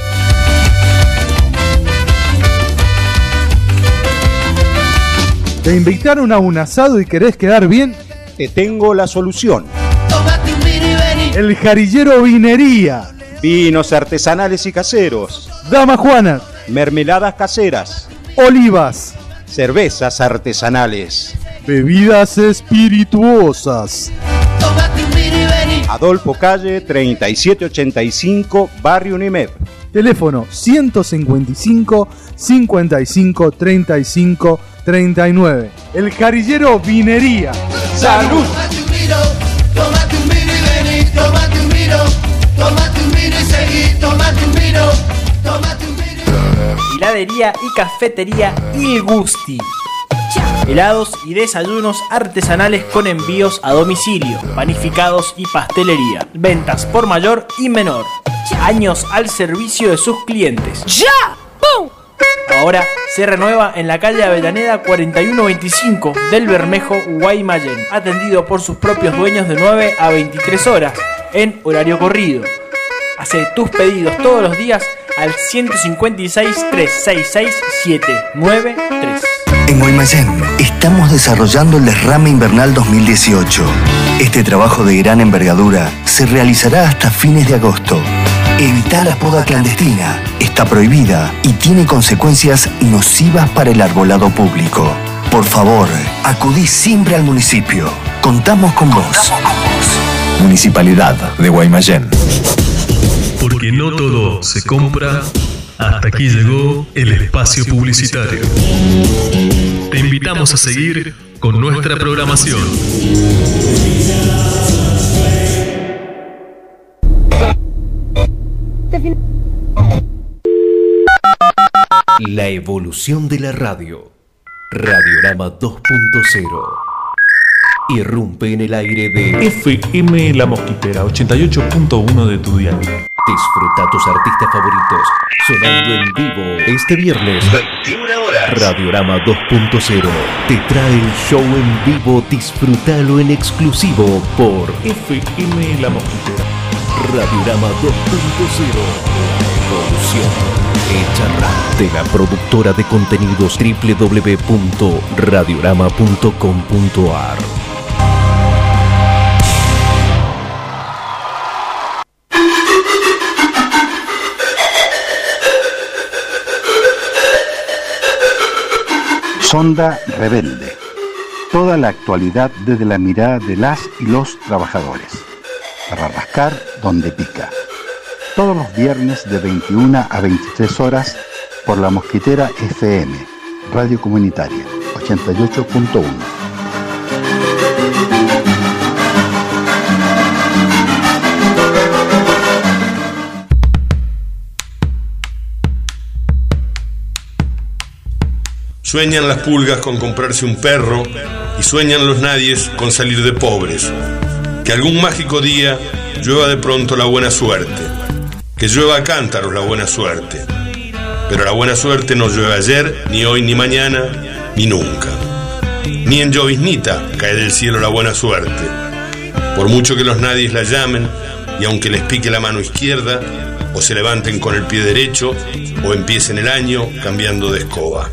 ¿Te invitaron a un asado y querés quedar bien? Te tengo la solución. El Jarillero Vinería. Vinos artesanales y caseros. Dama Juana. Mermeladas caseras. Olivas. Cervezas artesanales. Bebidas espirituosas. Adolfo Calle 3785, Barrio Unimed. Teléfono 155 55 35 39. El Jarillero Vinería. ¡Salud! Tómate un vino y vení, tómate un vino. Tómate un vino y seguí, tómate un vino. Tómate un vino. Heladería y cafetería Il Gusti. Helados y desayunos artesanales con envíos a domicilio, panificados y pastelería. Ventas por mayor y menor. Años al servicio de sus clientes. ¡Ya! ¡Pum! Ahora se renueva en la calle Avellaneda 4125 del Bermejo, Guaymallén, atendido por sus propios dueños de 9 a 23 horas en horario corrido. Hace tus pedidos todos los días al 156 366 793. En Guaymallén estamos desarrollando el derrame invernal 2018. Este trabajo de gran envergadura se realizará hasta fines de agosto. Evita la poda clandestina. Está prohibida y tiene consecuencias nocivas para el arbolado público. Por favor, acudí siempre al municipio. Contamos con vos. Municipalidad de Guaymallén. Porque no todo se compra. Hasta aquí llegó el espacio publicitario. Te invitamos a seguir con nuestra programación. La evolución de la radio. Radiorama 2.0. irrumpe en el aire de FM La Mosquitera, 88.1 de tu dial. Disfruta tus artistas favoritos sonando en vivo este viernes 21 horas. Radiorama 2.0 te trae el show en vivo. Disfrútalo en exclusivo por FM La Mosquitera. Radiorama 2.0. Producción hecha rap de la productora de contenidos www.radiorama.com.ar. Sonda Rebelde. Toda la actualidad desde la mirada de las y los trabajadores. Para rascar donde pica. Todos los viernes de 21 a 23 horas por La Mosquitera FM, Radio Comunitaria, 88.1. Sueñan las pulgas con comprarse un perro y sueñan los nadies con salir de pobres. Que algún mágico día llueva de pronto la buena suerte. Que llueva a cántaros la buena suerte. Pero la buena suerte no llueve ayer, ni hoy, ni mañana, ni nunca. Ni en lloviznita cae del cielo la buena suerte. Por mucho que los nadies la llamen, y aunque les pique la mano izquierda, o se levanten con el pie derecho, o empiecen el año cambiando de escoba.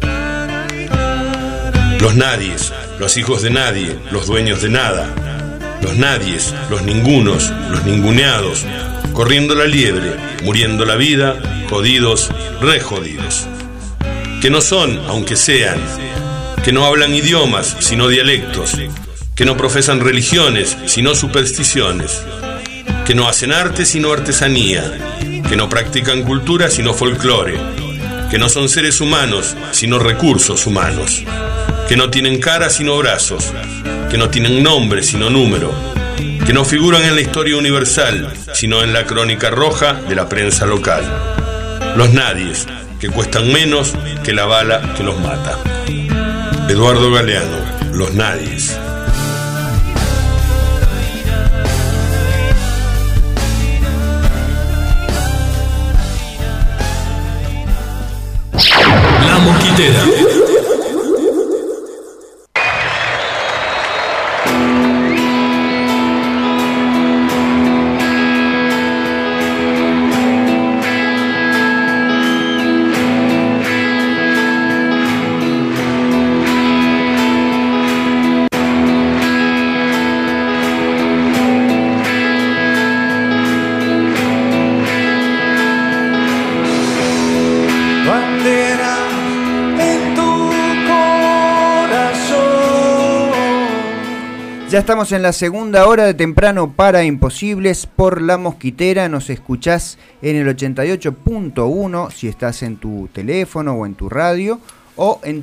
Los nadies, los hijos de nadie, los dueños de nada. Los nadies, los ningunos, los ninguneados, corriendo la liebre, muriendo la vida, jodidos, re jodidos. Que no son, aunque sean, que no hablan idiomas, sino dialectos, que no profesan religiones, sino supersticiones, que no hacen arte, sino artesanía, que no practican cultura, sino folclore, que no son seres humanos, sino recursos humanos, que no tienen cara sino brazos, que no tienen nombre sino número, que no figuran en la historia universal, sino en la crónica roja de la prensa local. Los nadies, que cuestan menos que la bala que los mata. Eduardo Galeano, Los nadies. La Mosquitera. Ya estamos en la segunda hora de Temprano para Imposibles por La Mosquitera. Nos escuchás en el 88.1 si estás en tu teléfono o en tu radio, o en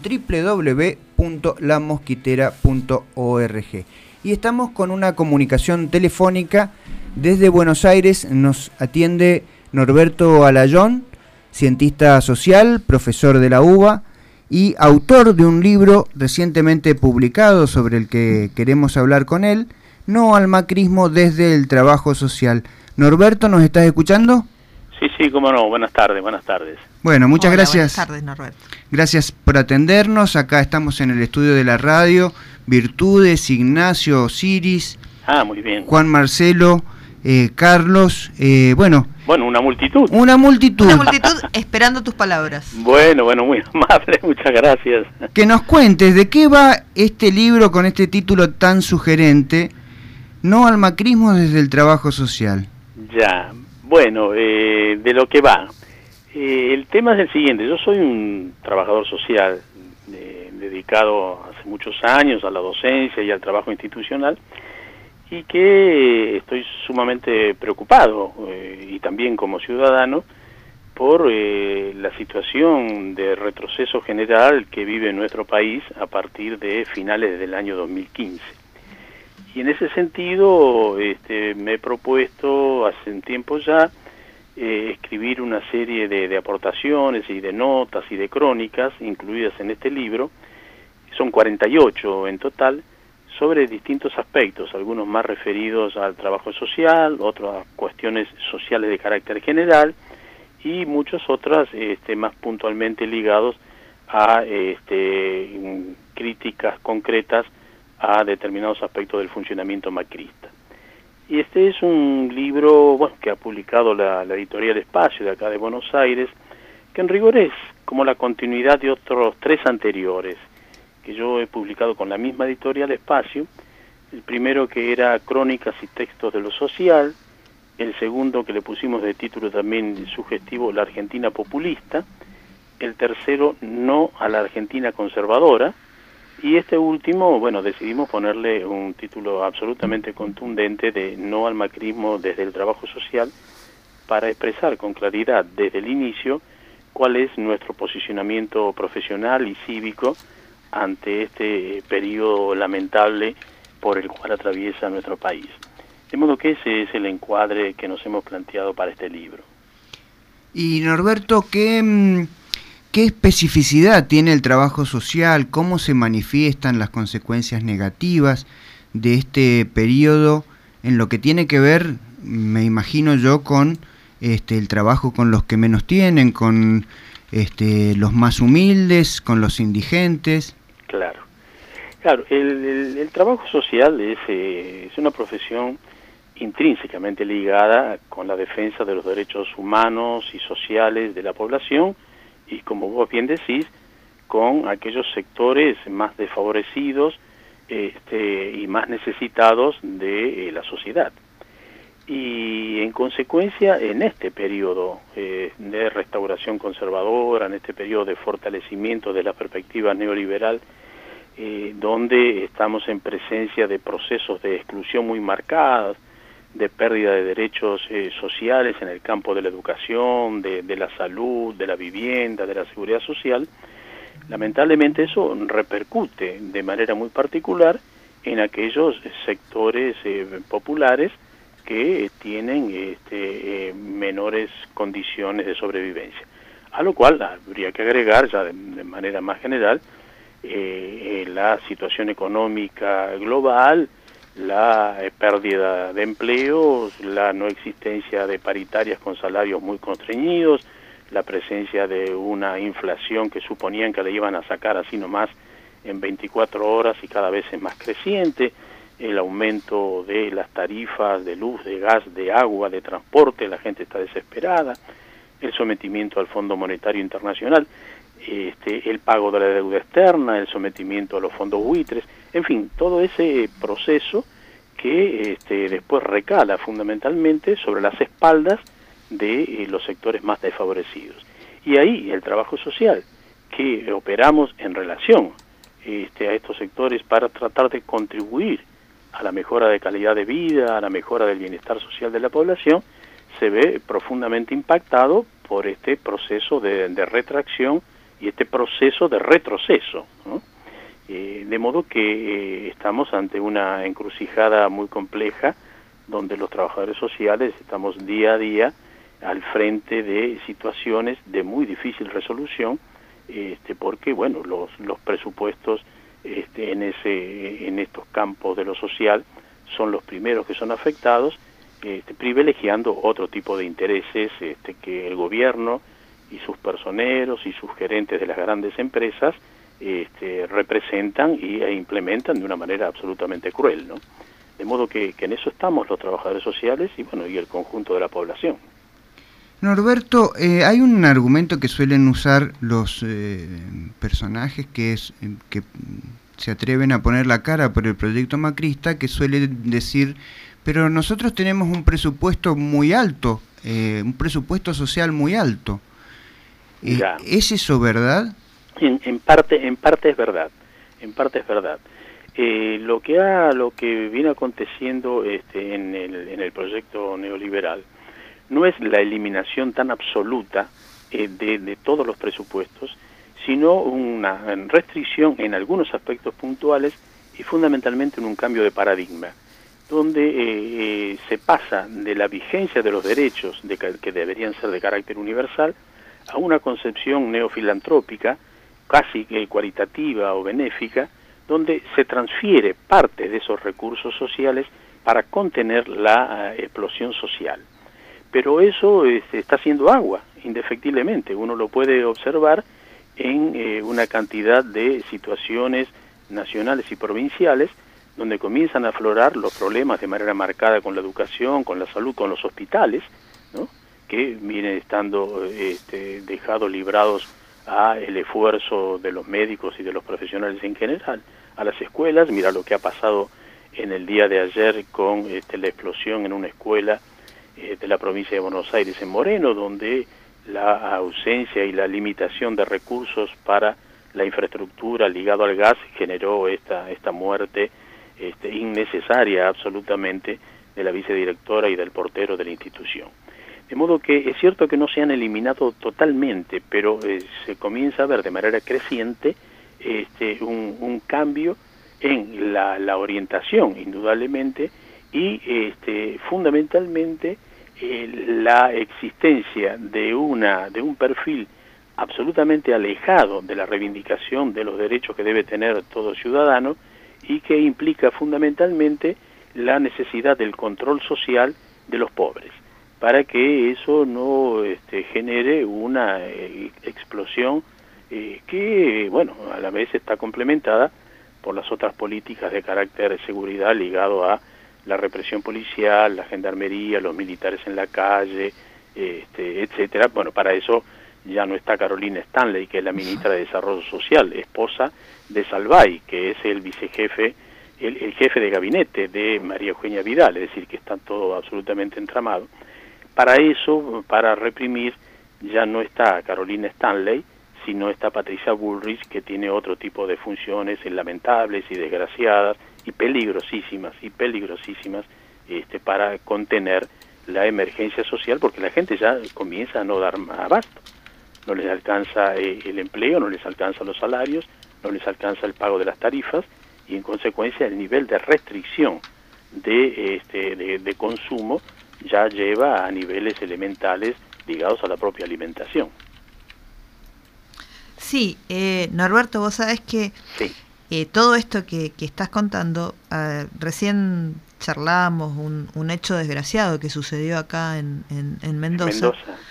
www.lamosquitera.org. Y estamos con una comunicación telefónica desde Buenos Aires. Nos atiende Norberto Alayón, cientista social, profesor de la UBA y autor de un libro recientemente publicado sobre el que queremos hablar con él, No al macrismo desde el trabajo social. Norberto, ¿nos estás escuchando? Sí, cómo no. Buenas tardes. Bueno, muchas gracias. Buenas tardes, Norberto. Gracias por atendernos. Acá estamos en el estudio de la radio. Virtudes, Ignacio, Osiris. Muy bien. Juan Marcelo, Carlos, Bueno, una multitud. Una multitud esperando tus palabras. Bueno, muy amable, muchas gracias. Que nos cuentes de qué va este libro con este título tan sugerente, No al macrismo desde el trabajo social. Ya, bueno, de lo que va. El tema es el siguiente: yo soy un trabajador social dedicado hace muchos años a la docencia y al trabajo institucional, y que estoy sumamente preocupado, y también como ciudadano, por la situación de retroceso general que vive nuestro país a partir de finales del año 2015. Y en ese sentido me he propuesto hace un tiempo ya escribir una serie de aportaciones y de notas y de crónicas incluidas en este libro. Son 48 en total, sobre distintos aspectos, algunos más referidos al trabajo social, otros a cuestiones sociales de carácter general, y muchos otros más puntualmente ligados a críticas concretas a determinados aspectos del funcionamiento macrista. Y este es un libro, bueno, que ha publicado la editorial Espacio de acá de Buenos Aires, que en rigor es como la continuidad de otros 3 anteriores, que yo he publicado con la misma editorial Espacio. El primero, que era Crónicas y Textos de lo Social; el segundo, que le pusimos de título también sugestivo, La Argentina Populista; el tercero, No a la Argentina Conservadora; y este último, bueno, decidimos ponerle un título absolutamente contundente de No al macrismo desde el trabajo social, para expresar con claridad desde el inicio cuál es nuestro posicionamiento profesional y cívico ante este periodo lamentable por el cual atraviesa nuestro país. De modo que ese es el encuadre que nos hemos planteado para este libro. Y Norberto, ¿qué especificidad tiene el trabajo social? ¿Cómo se manifiestan las consecuencias negativas de este periodo en lo que tiene que ver, me imagino yo, con el trabajo con los que menos tienen, con los más humildes, con los indigentes? Claro, el trabajo social es una profesión intrínsecamente ligada con la defensa de los derechos humanos y sociales de la población, y como vos bien decís, con aquellos sectores más desfavorecidos y más necesitados de la sociedad. Y en consecuencia, en este periodo de restauración conservadora, en este periodo de fortalecimiento de la perspectiva neoliberal, donde estamos en presencia de procesos de exclusión muy marcados, de pérdida de derechos sociales en el campo de la educación, de la salud, de la vivienda, de la seguridad social, lamentablemente eso repercute de manera muy particular en aquellos sectores populares que tienen menores condiciones de sobrevivencia. A lo cual habría que agregar ya de manera más general la situación económica global, la pérdida de empleos, la no existencia de paritarias con salarios muy constreñidos, la presencia de una inflación que suponían que la iban a sacar así nomás en 24 horas y cada vez es más creciente, el aumento de las tarifas de luz, de gas, de agua, de transporte, la gente está desesperada, el sometimiento al Fondo Monetario Internacional, el pago de la deuda externa, el sometimiento a los fondos buitres, en fin, todo ese proceso que después recala fundamentalmente sobre las espaldas de los sectores más desfavorecidos. Y ahí el trabajo social, que operamos en relación a estos sectores para tratar de contribuir a la mejora de calidad de vida, a la mejora del bienestar social de la población, se ve profundamente impactado por este proceso de retracción y este proceso de retroceso, ¿no? De modo que estamos ante una encrucijada muy compleja, donde los trabajadores sociales estamos día a día al frente de situaciones de muy difícil resolución, porque bueno, los presupuestos en estos campos de lo social son los primeros que son afectados, privilegiando otro tipo de intereses que el gobierno y sus personeros y sus gerentes de las grandes empresas representan e implementan de una manera absolutamente cruel, ¿no? De modo que en eso estamos los trabajadores sociales y bueno, y el conjunto de la población. Norberto, hay un argumento que suelen usar los personajes que se atreven a poner la cara por el proyecto macrista, que suele decir, pero nosotros tenemos un presupuesto muy alto, un presupuesto social muy alto. ¿Es eso verdad? En parte es verdad, lo que viene aconteciendo en el proyecto neoliberal no es la eliminación tan absoluta de todos los presupuestos, sino una restricción en algunos aspectos puntuales y fundamentalmente en un cambio de paradigma, donde se pasa de la vigencia de los derechos que deberían ser de carácter universal a una concepción neofilantrópica, casi cualitativa o benéfica, donde se transfiere parte de esos recursos sociales para contener la explosión social. Pero eso está haciendo agua, indefectiblemente. Uno lo puede observar en una cantidad de situaciones nacionales y provinciales donde comienzan a aflorar los problemas de manera marcada con la educación, con la salud, con los hospitales, ¿no?, que vienen estando dejados librados a el esfuerzo de los médicos y de los profesionales en general, a las escuelas. Mira lo que ha pasado en el día de ayer con la explosión en una escuela de la provincia de Buenos Aires, en Moreno, donde la ausencia y la limitación de recursos para la infraestructura ligado al gas generó esta muerte innecesaria absolutamente de la vicedirectora y del portero de la institución. De modo que es cierto que no se han eliminado totalmente, pero se comienza a ver de manera creciente un cambio en la orientación, indudablemente, y fundamentalmente la existencia de un perfil absolutamente alejado de la reivindicación de los derechos que debe tener todo ciudadano, y que implica fundamentalmente la necesidad del control social de los pobres, para que eso no genere una explosión que, bueno, a la vez está complementada por las otras políticas de carácter de seguridad ligado a la represión policial, la gendarmería, los militares en la calle, etcétera. Bueno, para eso ya no está Carolina Stanley, que es la ministra de Desarrollo Social, esposa de Salvay, que es el vicejefe, el jefe de gabinete de María Eugenia Vidal, es decir, que está todo absolutamente entramado. Para eso, para reprimir, ya no está Carolina Stanley, sino está Patricia Bullrich, que tiene otro tipo de funciones lamentables y desgraciadas y peligrosísimas para contener la emergencia social, porque la gente ya comienza a no dar más abasto. No les alcanza el empleo, no les alcanza los salarios, no les alcanza el pago de las tarifas, y en consecuencia el nivel de restricción de consumo ya lleva a niveles elementales ligados a la propia alimentación. Sí, Norberto, vos sabés que sí. Todo esto que estás contando, recién charlábamos un hecho desgraciado que sucedió acá en Mendoza.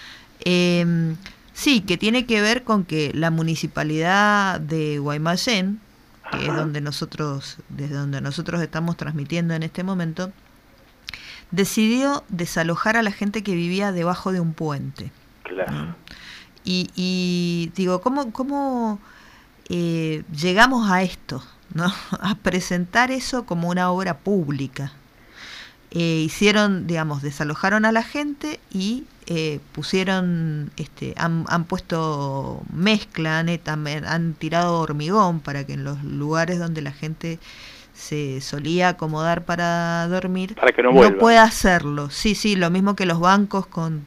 Sí, que tiene que ver con que la municipalidad de Guaymallén, que es desde donde nosotros estamos transmitiendo en este momento, decidió desalojar a la gente que vivía debajo de un puente. Claro. ¿No? Y digo, ¿cómo llegamos a esto, ¿no? A presentar eso como una obra pública? Hicieron, digamos, desalojaron a la gente y pusieron, han puesto mezcla, han tirado hormigón para que en los lugares donde la gente se solía acomodar para dormir, para que no pueda hacerlo. Sí, lo mismo que los bancos con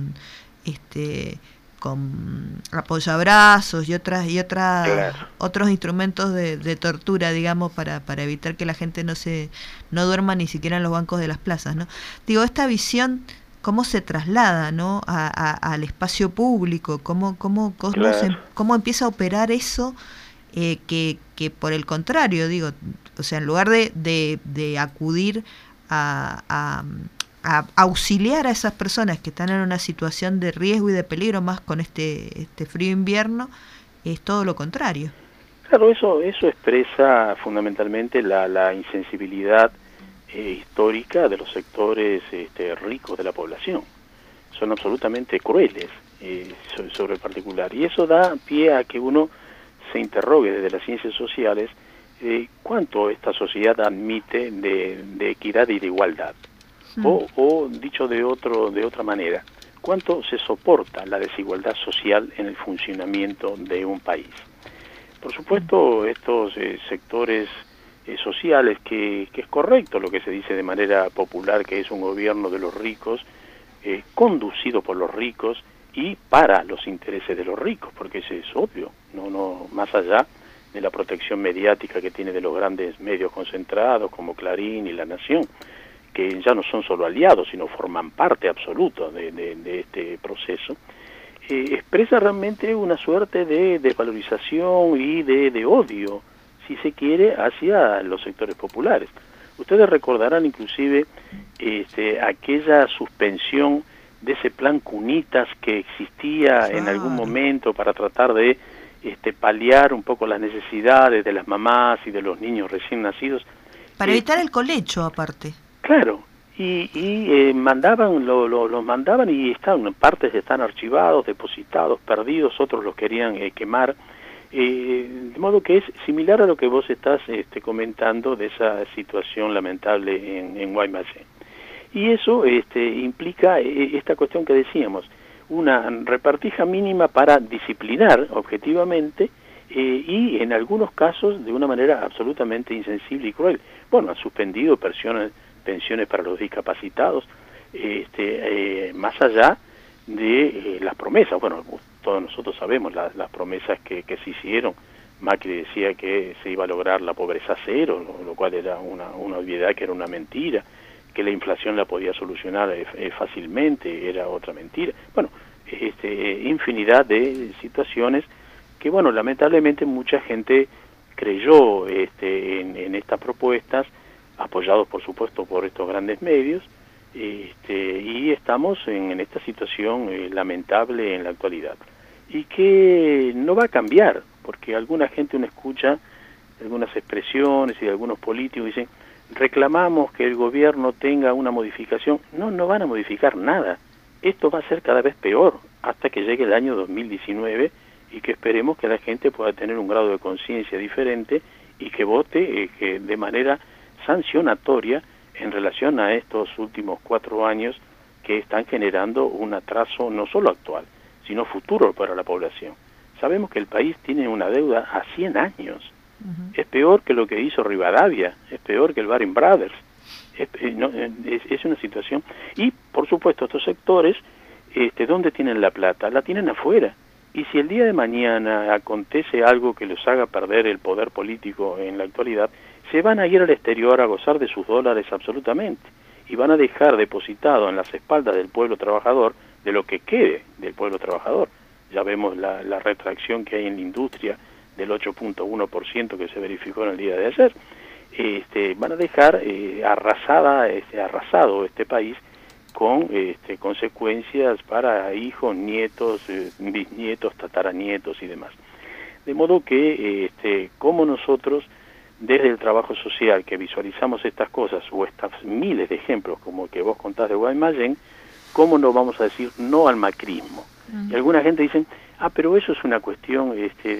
apoyabrazos y claro, otros instrumentos de tortura, digamos, para evitar que la gente no duerma ni siquiera en los bancos de las plazas, ¿no? Digo, esta visión, cómo se traslada, ¿no?, al espacio público, cómo empieza a operar eso, que por el contrario, digo, o sea, en lugar de acudir a auxiliar a esas personas que están en una situación de riesgo y de peligro, más con este frío invierno, es todo lo contrario. Claro, eso expresa fundamentalmente la insensibilidad histórica de los sectores ricos de la población. Son absolutamente crueles sobre el particular, y eso da pie a que uno se interrogue desde las ciencias sociales cuánto esta sociedad admite de equidad y de igualdad. O dicho de otra manera, ¿cuánto se soporta la desigualdad social en el funcionamiento de un país? Por supuesto, estos sectores sociales, que es correcto lo que se dice de manera popular, que es un gobierno de los ricos, conducido por los ricos y para los intereses de los ricos, porque eso es obvio, no más allá de la protección mediática que tiene de los grandes medios concentrados como Clarín y La Nación, que ya no son solo aliados, sino forman parte absoluta de este proceso, expresa realmente una suerte de desvalorización y de odio si se quiere, hacia los sectores populares. Ustedes recordarán inclusive aquella suspensión de ese plan Cunitas que existía en algún momento para tratar de paliar un poco las necesidades de las mamás y de los niños recién nacidos. Para evitar el colecho, aparte. Claro, y mandaban, los mandaban y partes están archivados, depositados, perdidos, otros los querían quemar. De modo que es similar a lo que vos estás comentando de esa situación lamentable en Guaymallén. Y eso implica esta cuestión que decíamos, una repartija mínima para disciplinar objetivamente y en algunos casos de una manera absolutamente insensible y cruel. Bueno, han suspendido pensiones para los discapacitados, más allá de las promesas. Bueno, todos nosotros sabemos las promesas que se hicieron. Macri decía que se iba a lograr la pobreza cero, lo cual era una obviedad, que era una mentira, que la inflación la podía solucionar fácilmente, era otra mentira. Bueno, infinidad de situaciones que, bueno, lamentablemente mucha gente creyó en estas propuestas, apoyados por supuesto por estos grandes medios, y estamos en esta situación lamentable en la actualidad, y que no va a cambiar, porque alguna gente, uno escucha algunas expresiones y de algunos políticos dicen, reclamamos que el gobierno tenga una modificación. No van a modificar nada. Esto va a ser cada vez peor hasta que llegue el año 2019 y que esperemos que la gente pueda tener un grado de conciencia diferente y que vote que de manera sancionatoria en relación a estos últimos 4 años que están generando un atraso no solo actual, sino futuro para la población. Sabemos que el país tiene una deuda a 100 años. Es peor que lo que hizo Rivadavia, es peor que el Baring Brothers. Es una situación. Y, por supuesto, estos sectores, ¿dónde tienen la plata? La tienen afuera. Y si el día de mañana acontece algo que les haga perder el poder político en la actualidad, se van a ir al exterior a gozar de sus dólares absolutamente. Y van a dejar depositado en las espaldas del pueblo trabajador, de lo que quede del pueblo trabajador. Ya vemos la retracción que hay en la industria del 8.1% que se verificó en el día de ayer. Van a dejar arrasado este país con consecuencias para hijos, nietos, bisnietos, tataranietos y demás. De modo que como nosotros desde el trabajo social que visualizamos estas cosas o estas miles de ejemplos como que vos contás de Guaymallén, ¿cómo no vamos a decir no al macrismo? Y alguna gente dice, pero eso es una cuestión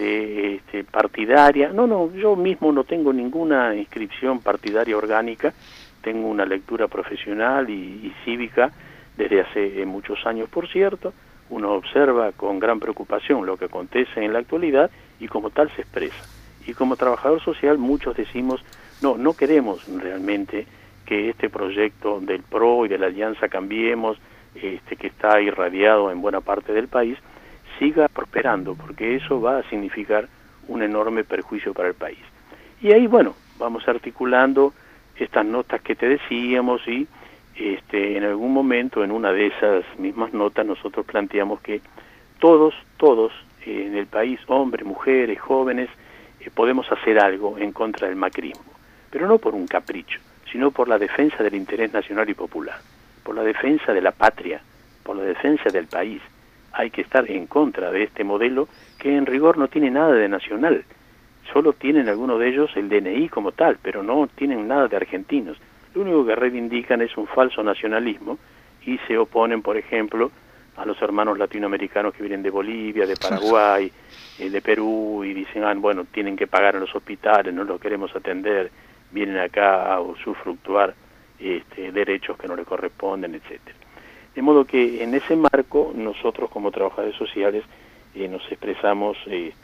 partidaria. No, yo mismo no tengo ninguna inscripción partidaria orgánica, tengo una lectura profesional y cívica desde hace muchos años, por cierto. Uno observa con gran preocupación lo que acontece en la actualidad y como tal se expresa. Y como trabajador social muchos decimos, no queremos realmente que este proyecto del PRO y de la Alianza Cambiemos, que está irradiado en buena parte del país, siga prosperando, porque eso va a significar un enorme perjuicio para el país. Y ahí, bueno, vamos articulando estas notas que te decíamos y en algún momento, en una de esas mismas notas, nosotros planteamos que todos en el país, hombres, mujeres, jóvenes, podemos hacer algo en contra del macrismo, pero no por un capricho, sino por la defensa del interés nacional y popular, por la defensa de la patria, por la defensa del país. Hay que estar en contra de este modelo que en rigor no tiene nada de nacional, solo tienen algunos de ellos el DNI como tal, pero no tienen nada de argentinos. Lo único que reivindican es un falso nacionalismo y se oponen, por ejemplo, a los hermanos latinoamericanos que vienen de Bolivia, de Paraguay, de Perú, y dicen, bueno, tienen que pagar en los hospitales, no los queremos atender, vienen acá a usufructuar derechos que no les corresponden, etcétera. De modo que en ese marco nosotros como trabajadores sociales nos expresamos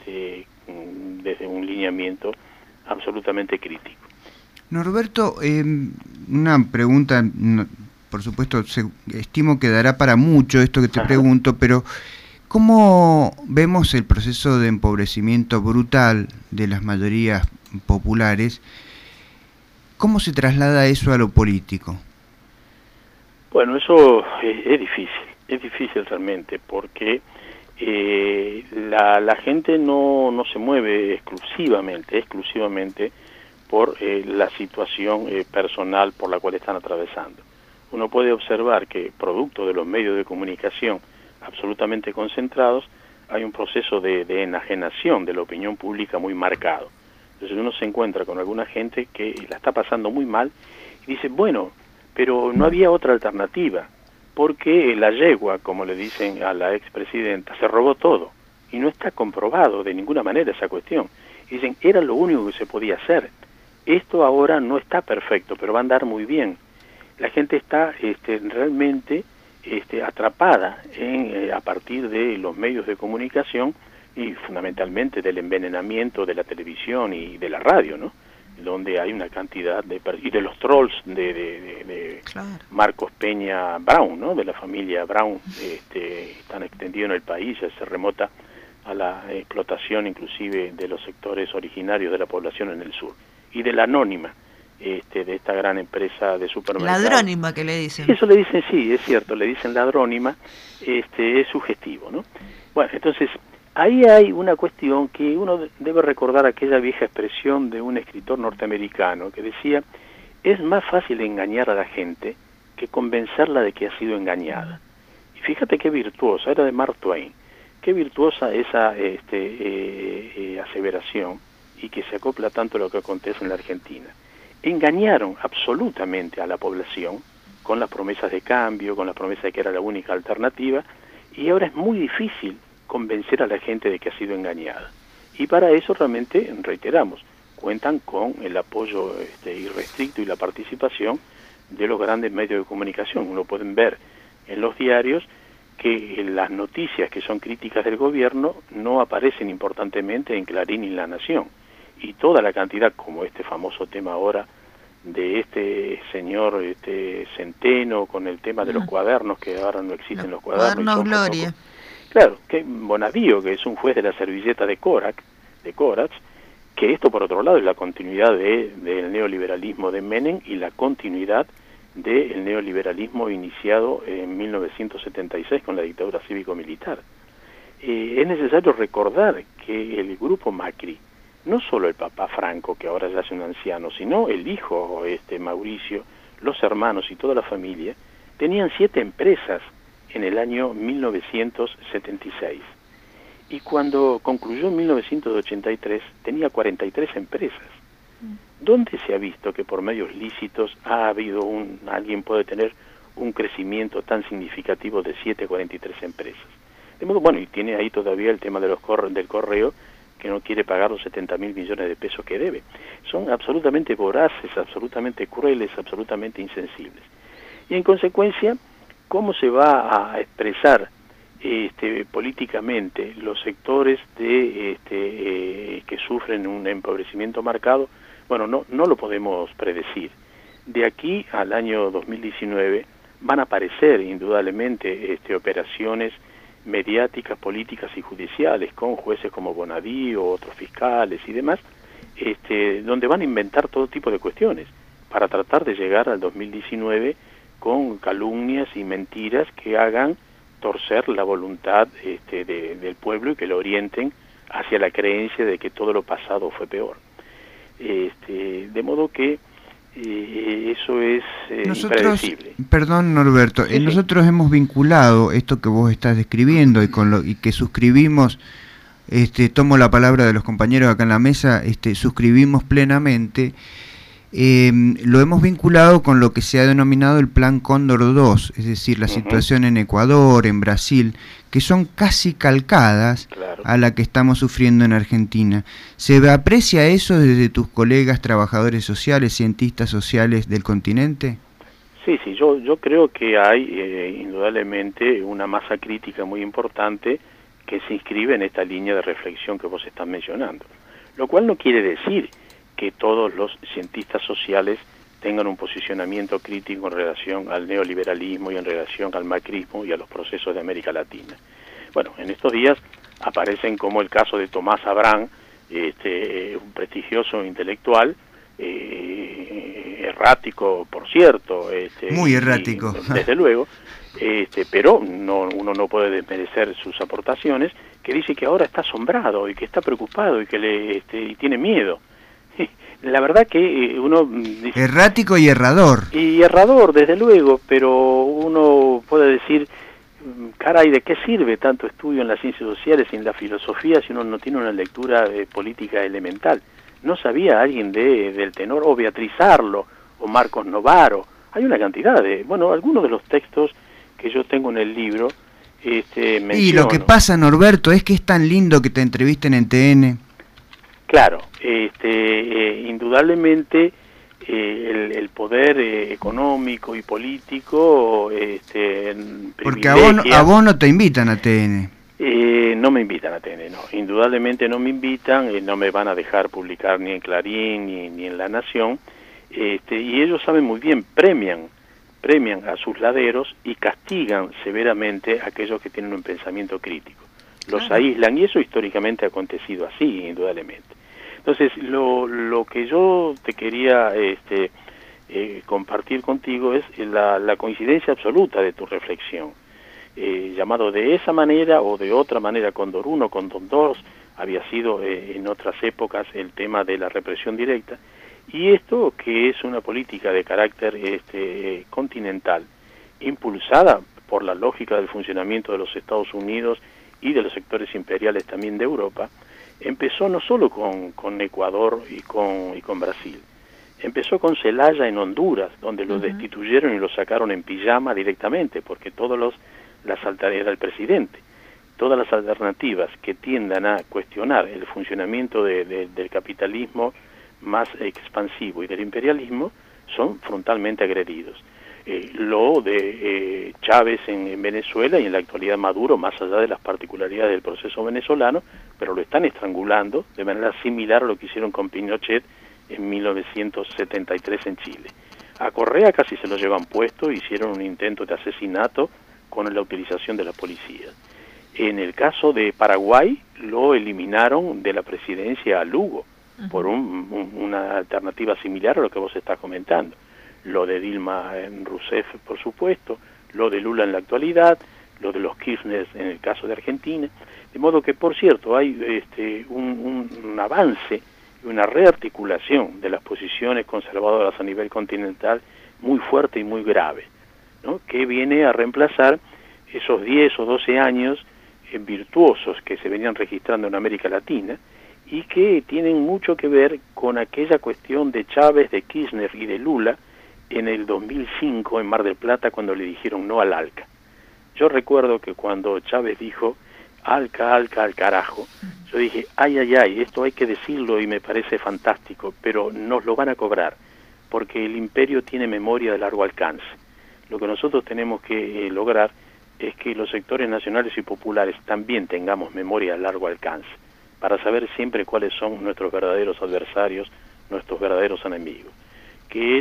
desde un lineamiento absolutamente crítico. Norberto, una pregunta, por supuesto, estimo que dará para mucho esto que te pregunto, pero ¿cómo vemos el proceso de empobrecimiento brutal de las mayorías populares? ¿Cómo se traslada eso a lo político? Bueno, eso es difícil realmente, porque la gente no se mueve exclusivamente por la situación personal por la cual están atravesando. Uno puede observar que, producto de los medios de comunicación absolutamente concentrados, hay un proceso de enajenación de la opinión pública muy marcado. Entonces uno se encuentra con alguna gente que la está pasando muy mal y dice, bueno, pero no había otra alternativa, porque la yegua, como le dicen a la expresidenta, se robó todo, y no está comprobado de ninguna manera esa cuestión. Y dicen, era lo único que se podía hacer. Esto ahora no está perfecto, pero va a andar muy bien. La gente está realmente atrapada a partir de los medios de comunicación y fundamentalmente del envenenamiento de la televisión y de la radio, ¿no? Donde hay una cantidad y de los trolls de claro. Marcos Peña Brown, ¿no? De la familia Brown, están extendidos en el país, ya se remota a la explotación inclusive de los sectores originarios de la población en el sur, y de la Anónima, de esta gran empresa de supermercados. Ladrónima que le dicen. Eso le dicen, sí, es cierto, le dicen ladrónima, es sugestivo, ¿no? Bueno, entonces, ahí hay una cuestión que uno debe recordar, aquella vieja expresión de un escritor norteamericano que decía, es más fácil engañar a la gente que convencerla de que ha sido engañada. Y fíjate qué virtuosa, era de Mark Twain, qué virtuosa esa aseveración, y que se acopla tanto a lo que acontece en la Argentina. Engañaron absolutamente a la población con las promesas de cambio, con la promesa de que era la única alternativa, y ahora es muy difícil convencer a la gente de que ha sido engañada. Y para eso realmente, reiteramos, cuentan con el apoyo irrestricto y la participación de los grandes medios de comunicación. Uno pueden ver en los diarios que las noticias que son críticas del gobierno no aparecen importantemente en Clarín y en La Nación. Y toda la cantidad, como este famoso tema ahora de este señor Centeno, con el tema de los cuadernos, que ahora no existen los cuadernos. Gloria. Claro, que Bonadío, que es un juez de la servilleta de Korax, que esto por otro lado es la continuidad del neoliberalismo de Menem y la continuidad del neoliberalismo iniciado en 1976 con la dictadura cívico-militar. Es necesario recordar que el grupo Macri, no solo el papá Franco, que ahora ya es un anciano, sino el hijo Mauricio, los hermanos y toda la familia, tenían 7 empresas en el año 1976. Y cuando concluyó en 1983, tenía 43 empresas. ¿Dónde se ha visto que por medios lícitos ha habido alguien puede tener un crecimiento tan significativo de 7 a 43 empresas? De modo, bueno, y tiene ahí todavía el tema de del correo, que no quiere pagar los 70.000 millones de pesos que debe. Son absolutamente voraces, absolutamente crueles, absolutamente insensibles. Y en consecuencia, ¿cómo se va a expresar políticamente los sectores que sufren un empobrecimiento marcado? Bueno, no lo podemos predecir. De aquí al año 2019 van a aparecer indudablemente operaciones mediáticas, políticas y judiciales con jueces como Bonadío, otros fiscales y demás, donde van a inventar todo tipo de cuestiones para tratar de llegar al 2019 con calumnias y mentiras que hagan torcer la voluntad del pueblo y que lo orienten hacia la creencia de que todo lo pasado fue peor. De modo que eso es impredecible. Perdón, Norberto, sí. Nosotros hemos vinculado esto que vos estás describiendo y que suscribimos, tomo la palabra de los compañeros acá en la mesa, suscribimos plenamente. Lo hemos vinculado con lo que se ha denominado el Plan Cóndor 2, es decir, la situación en Ecuador, en Brasil, que son casi calcadas a la que estamos sufriendo en Argentina. ¿Se aprecia eso desde tus colegas trabajadores sociales, cientistas sociales del continente? Sí, yo creo que hay indudablemente una masa crítica muy importante que se inscribe en esta línea de reflexión que vos estás mencionando, lo cual no quiere decir que todos los cientistas sociales tengan un posicionamiento crítico en relación al neoliberalismo y en relación al macrismo y a los procesos de América Latina. Bueno, en estos días aparecen como el caso de Tomás Abraham, un prestigioso intelectual, errático, por cierto. Muy errático. Desde luego. Pero uno no puede desmerecer sus aportaciones, que dice que ahora está asombrado y que está preocupado y que y tiene miedo. La verdad que uno dice, errático y errador. Y errador, desde luego, pero uno puede decir, caray, ¿de qué sirve tanto estudio en las ciencias sociales y en la filosofía si uno no tiene una lectura política elemental? ¿No sabía alguien del Tenor, o Beatriz Arlo, o Marcos Novaro? Hay una cantidad algunos de los textos que yo tengo en el libro, menciono. Y lo que pasa, Norberto, es que es tan lindo que te entrevisten en TN. Claro, indudablemente el poder económico y político porque a vos no te invitan a TN. No me invitan a TN, no, indudablemente no me invitan, no me van a dejar publicar ni en Clarín ni en La Nación, y ellos saben muy bien, premian a sus laderos y castigan severamente a aquellos que tienen un pensamiento crítico. Los aíslan, y eso históricamente ha acontecido así, indudablemente. Entonces, lo que yo te quería compartir contigo es la coincidencia absoluta de tu reflexión. Llamado de esa manera o de otra manera, Cóndor 1, Cóndor 2, había sido en otras épocas el tema de la represión directa, y esto que es una política de carácter continental, impulsada por la lógica del funcionamiento de los Estados Unidos y de los sectores imperiales también de Europa, empezó no solo con Ecuador y con Brasil, empezó con Zelaya en Honduras, donde lo destituyeron y lo sacaron en pijama directamente, porque era el presidente. Todas las alternativas que tiendan a cuestionar el funcionamiento del capitalismo más expansivo y del imperialismo son frontalmente agredidos. Lo de Chávez en Venezuela y en la actualidad Maduro, más allá de las particularidades del proceso venezolano, pero lo están estrangulando de manera similar a lo que hicieron con Pinochet en 1973 en Chile. A Correa casi se lo llevan puesto, hicieron un intento de asesinato con la utilización de la policía. En el caso de Paraguay, lo eliminaron de la presidencia a Lugo, por una alternativa similar a lo que vos estás comentando. Lo de Dilma Rousseff, por supuesto, lo de Lula en la actualidad, lo de los Kirchner en el caso de Argentina. De modo que, por cierto, hay un avance y una rearticulación de las posiciones conservadoras a nivel continental muy fuerte y muy grave, ¿no? Que viene a reemplazar esos 10 o 12 años virtuosos que se venían registrando en América Latina y que tienen mucho que ver con aquella cuestión de Chávez, de Kirchner y de Lula en el 2005 en Mar del Plata, cuando le dijeron no al ALCA. Yo recuerdo que cuando Chávez dijo ALCA, ALCA, al carajo, yo dije, ay, esto hay que decirlo y me parece fantástico, pero nos lo van a cobrar, porque el imperio tiene memoria de largo alcance. Lo que nosotros tenemos que lograr es que los sectores nacionales y populares también tengamos memoria de largo alcance, para saber siempre cuáles son nuestros verdaderos adversarios, nuestros verdaderos enemigos, que es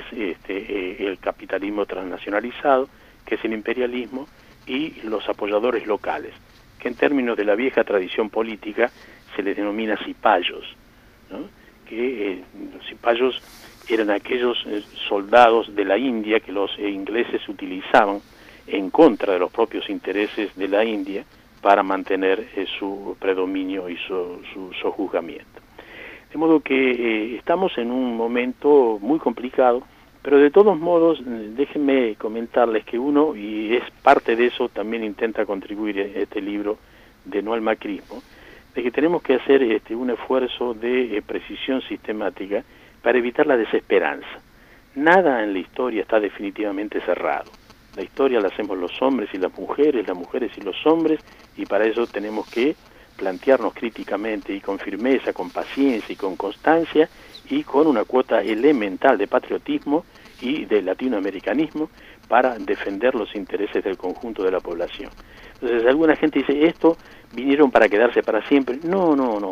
el capitalismo transnacionalizado, que es el imperialismo, y los apoyadores locales, que en términos de la vieja tradición política se les denomina cipayos, ¿no? Que los cipayos eran aquellos soldados de la India que los ingleses utilizaban en contra de los propios intereses de la India para mantener su predominio y su sojuzgamiento. De modo que estamos en un momento muy complicado, pero de todos modos déjenme comentarles que uno, y es parte de eso, también intenta contribuir este libro de No al Macrismo, de que tenemos que hacer un esfuerzo de precisión sistemática para evitar la desesperanza. Nada en la historia está definitivamente cerrado. La historia la hacemos los hombres y las mujeres y los hombres, y para eso tenemos que plantearnos críticamente y con firmeza, con paciencia y con constancia, y con una cuota elemental de patriotismo y de latinoamericanismo para defender los intereses del conjunto de la población. Entonces alguna gente dice, esto vinieron para quedarse para siempre. No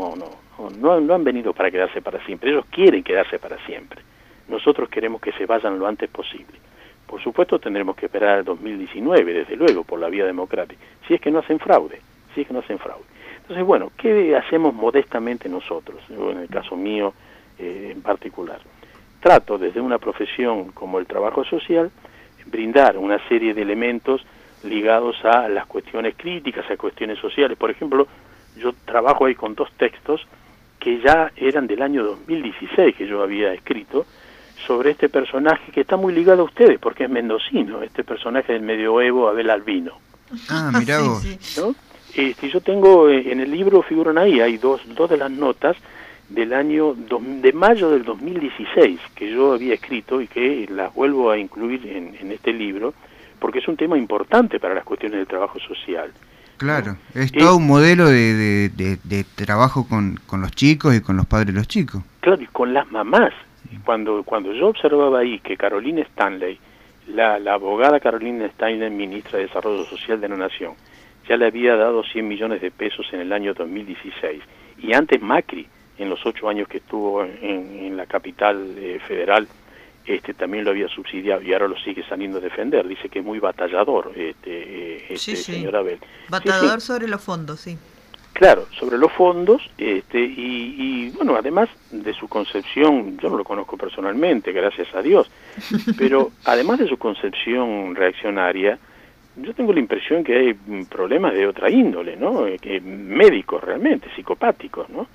han venido para quedarse para siempre, ellos quieren quedarse para siempre. Nosotros queremos que se vayan lo antes posible. Por supuesto tendremos que esperar al 2019, desde luego, por la vía democrática, si es que no hacen fraude. Entonces, bueno, ¿qué hacemos modestamente nosotros? En el caso mío en particular, trato desde una profesión como el trabajo social, brindar una serie de elementos ligados a las cuestiones críticas, a cuestiones sociales. Por ejemplo, yo trabajo ahí con 2 textos que ya eran del año 2016 que yo había escrito sobre este personaje que está muy ligado a ustedes porque es mendocino, este personaje del medioevo Abel Albino. Ah, mirá vos. ¿No? Yo tengo, en el libro figuran ahí, hay dos de las notas del año de mayo del 2016 que yo había escrito y que las vuelvo a incluir en este libro porque es un tema importante para las cuestiones del trabajo social. Claro, es todo un modelo de trabajo con los chicos y con los padres de los chicos. Claro, y con las mamás. Cuando yo observaba ahí que Carolina Stanley, la abogada Carolina Stanley, ministra de Desarrollo Social de la Nación, ya le había dado 100 millones de pesos en el año 2016, y antes Macri, en los 8 años que estuvo en la capital federal, también lo había subsidiado y ahora lo sigue saliendo a defender. Dice que es muy batallador sí. señor Abel. Batallador sobre los fondos, sí. Claro, sobre los fondos, y bueno, además de su concepción, yo no lo conozco personalmente, gracias a Dios, pero además de su concepción reaccionaria, yo tengo la impresión que hay problemas de otra índole, ¿no? Médicos realmente, psicopáticos, ¿no?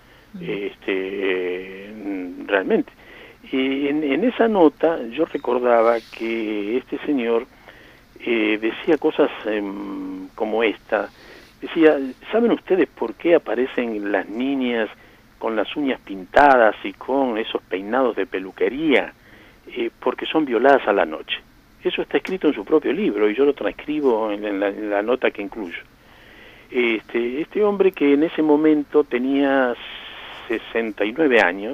Realmente. Y en esa nota yo recordaba que este señor decía cosas como esta. Decía, ¿saben ustedes por qué aparecen las niñas con las uñas pintadas y con esos peinados de peluquería? Porque son violadas a la noche. Eso está escrito en su propio libro y yo lo transcribo en la nota que incluyo. Este hombre que en ese momento tenía 69 años,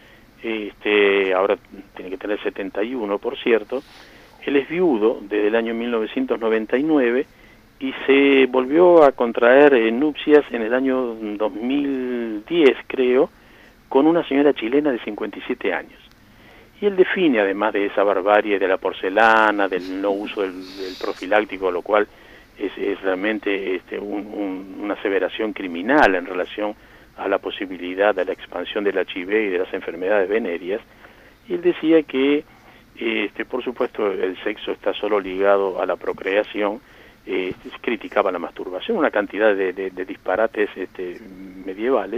ahora tiene que tener 71, por cierto, él es viudo desde el año 1999 y se volvió a contraer nupcias en el año 2010, creo, con una señora chilena de 57 años. Y él define, además de esa barbarie de la porcelana, del no uso del profiláctico, lo cual es realmente una aseveración criminal en relación a la posibilidad de la expansión del HIV y de las enfermedades venéreas. Y él decía que, por supuesto, el sexo está solo ligado a la procreación. Criticaba la masturbación, una cantidad de disparates medievales,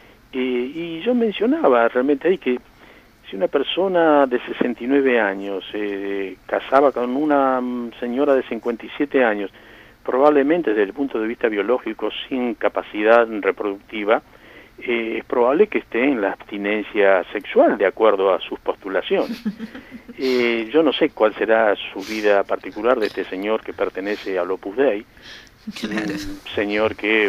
y yo mencionaba realmente ahí que si una persona de 69 años casaba con una señora de 57 años, probablemente desde el punto de vista biológico sin capacidad reproductiva, es probable que esté en la abstinencia sexual de acuerdo a sus postulaciones. Yo no sé cuál será su vida particular de este señor que pertenece al Opus Dei, un señor que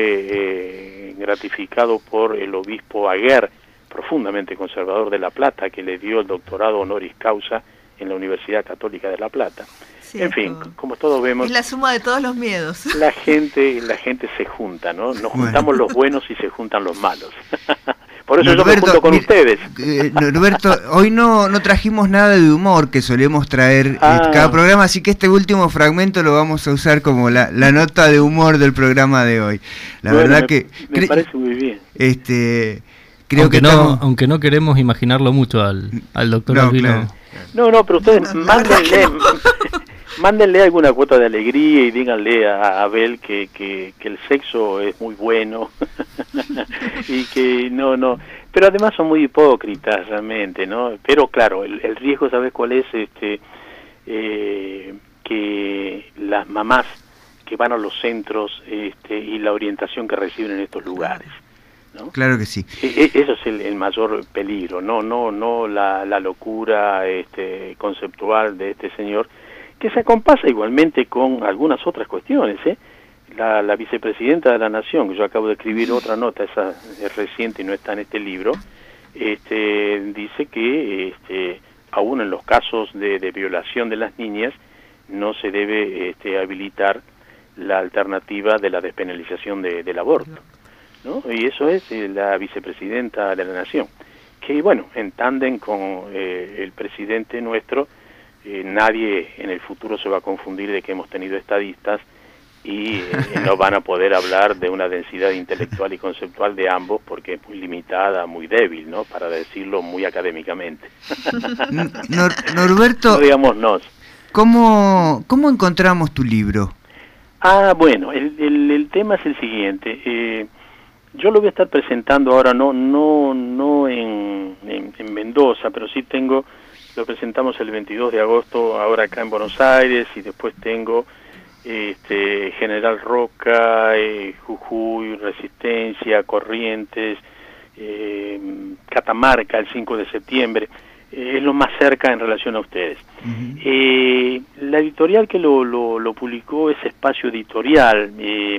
fue gratificado por el obispo Aguer, profundamente conservador de La Plata, que le dio el doctorado honoris causa en la Universidad Católica de La Plata. Cierto. En fin, como todos vemos, es la suma de todos los miedos. La gente se junta, ¿no? Nos juntamos los buenos y se juntan los malos. Por eso Norberto, yo me junto con ustedes. Norberto, hoy no trajimos nada de humor que solemos traer cada programa, así que este último fragmento lo vamos a usar como la nota de humor del programa de hoy. La verdad que me parece muy bien. Creo aunque no queremos imaginarlo mucho al doctor Albino. Claro. No, pero ustedes mándenle alguna cuota de alegría y díganle a Abel que el sexo es muy bueno y que no, pero además son muy hipócritas realmente, ¿no? Pero claro, el riesgo, ¿sabes cuál es? Que las mamás que van a los centros y la orientación que reciben en estos lugares, ¿no? Claro que sí. Eso es el mayor peligro, no la locura conceptual de este señor, que se acompasa igualmente con algunas otras cuestiones. La vicepresidenta de la Nación, que yo acabo de escribir otra nota, esa es reciente y no está en este libro, dice que aún en los casos de violación de las niñas no se debe habilitar la alternativa de la despenalización del aborto, ¿no? Y eso es la vicepresidenta de la Nación, que bueno, en tándem con el presidente nuestro, nadie en el futuro se va a confundir de que hemos tenido estadistas y no van a poder hablar de una densidad intelectual y conceptual de ambos porque es muy limitada, muy débil, ¿no? Para decirlo muy académicamente. Norberto, no digámonos. ¿Cómo encontramos tu libro? Bueno, el tema es el siguiente. Yo lo voy a estar presentando ahora, no en Mendoza, pero sí lo presentamos el 22 de agosto ahora acá en Buenos Aires, y después tengo General Roca, Jujuy, Resistencia, Corrientes, Catamarca el 5 de septiembre. Es lo más cerca en relación a ustedes. La editorial que lo publicó es Espacio Editorial.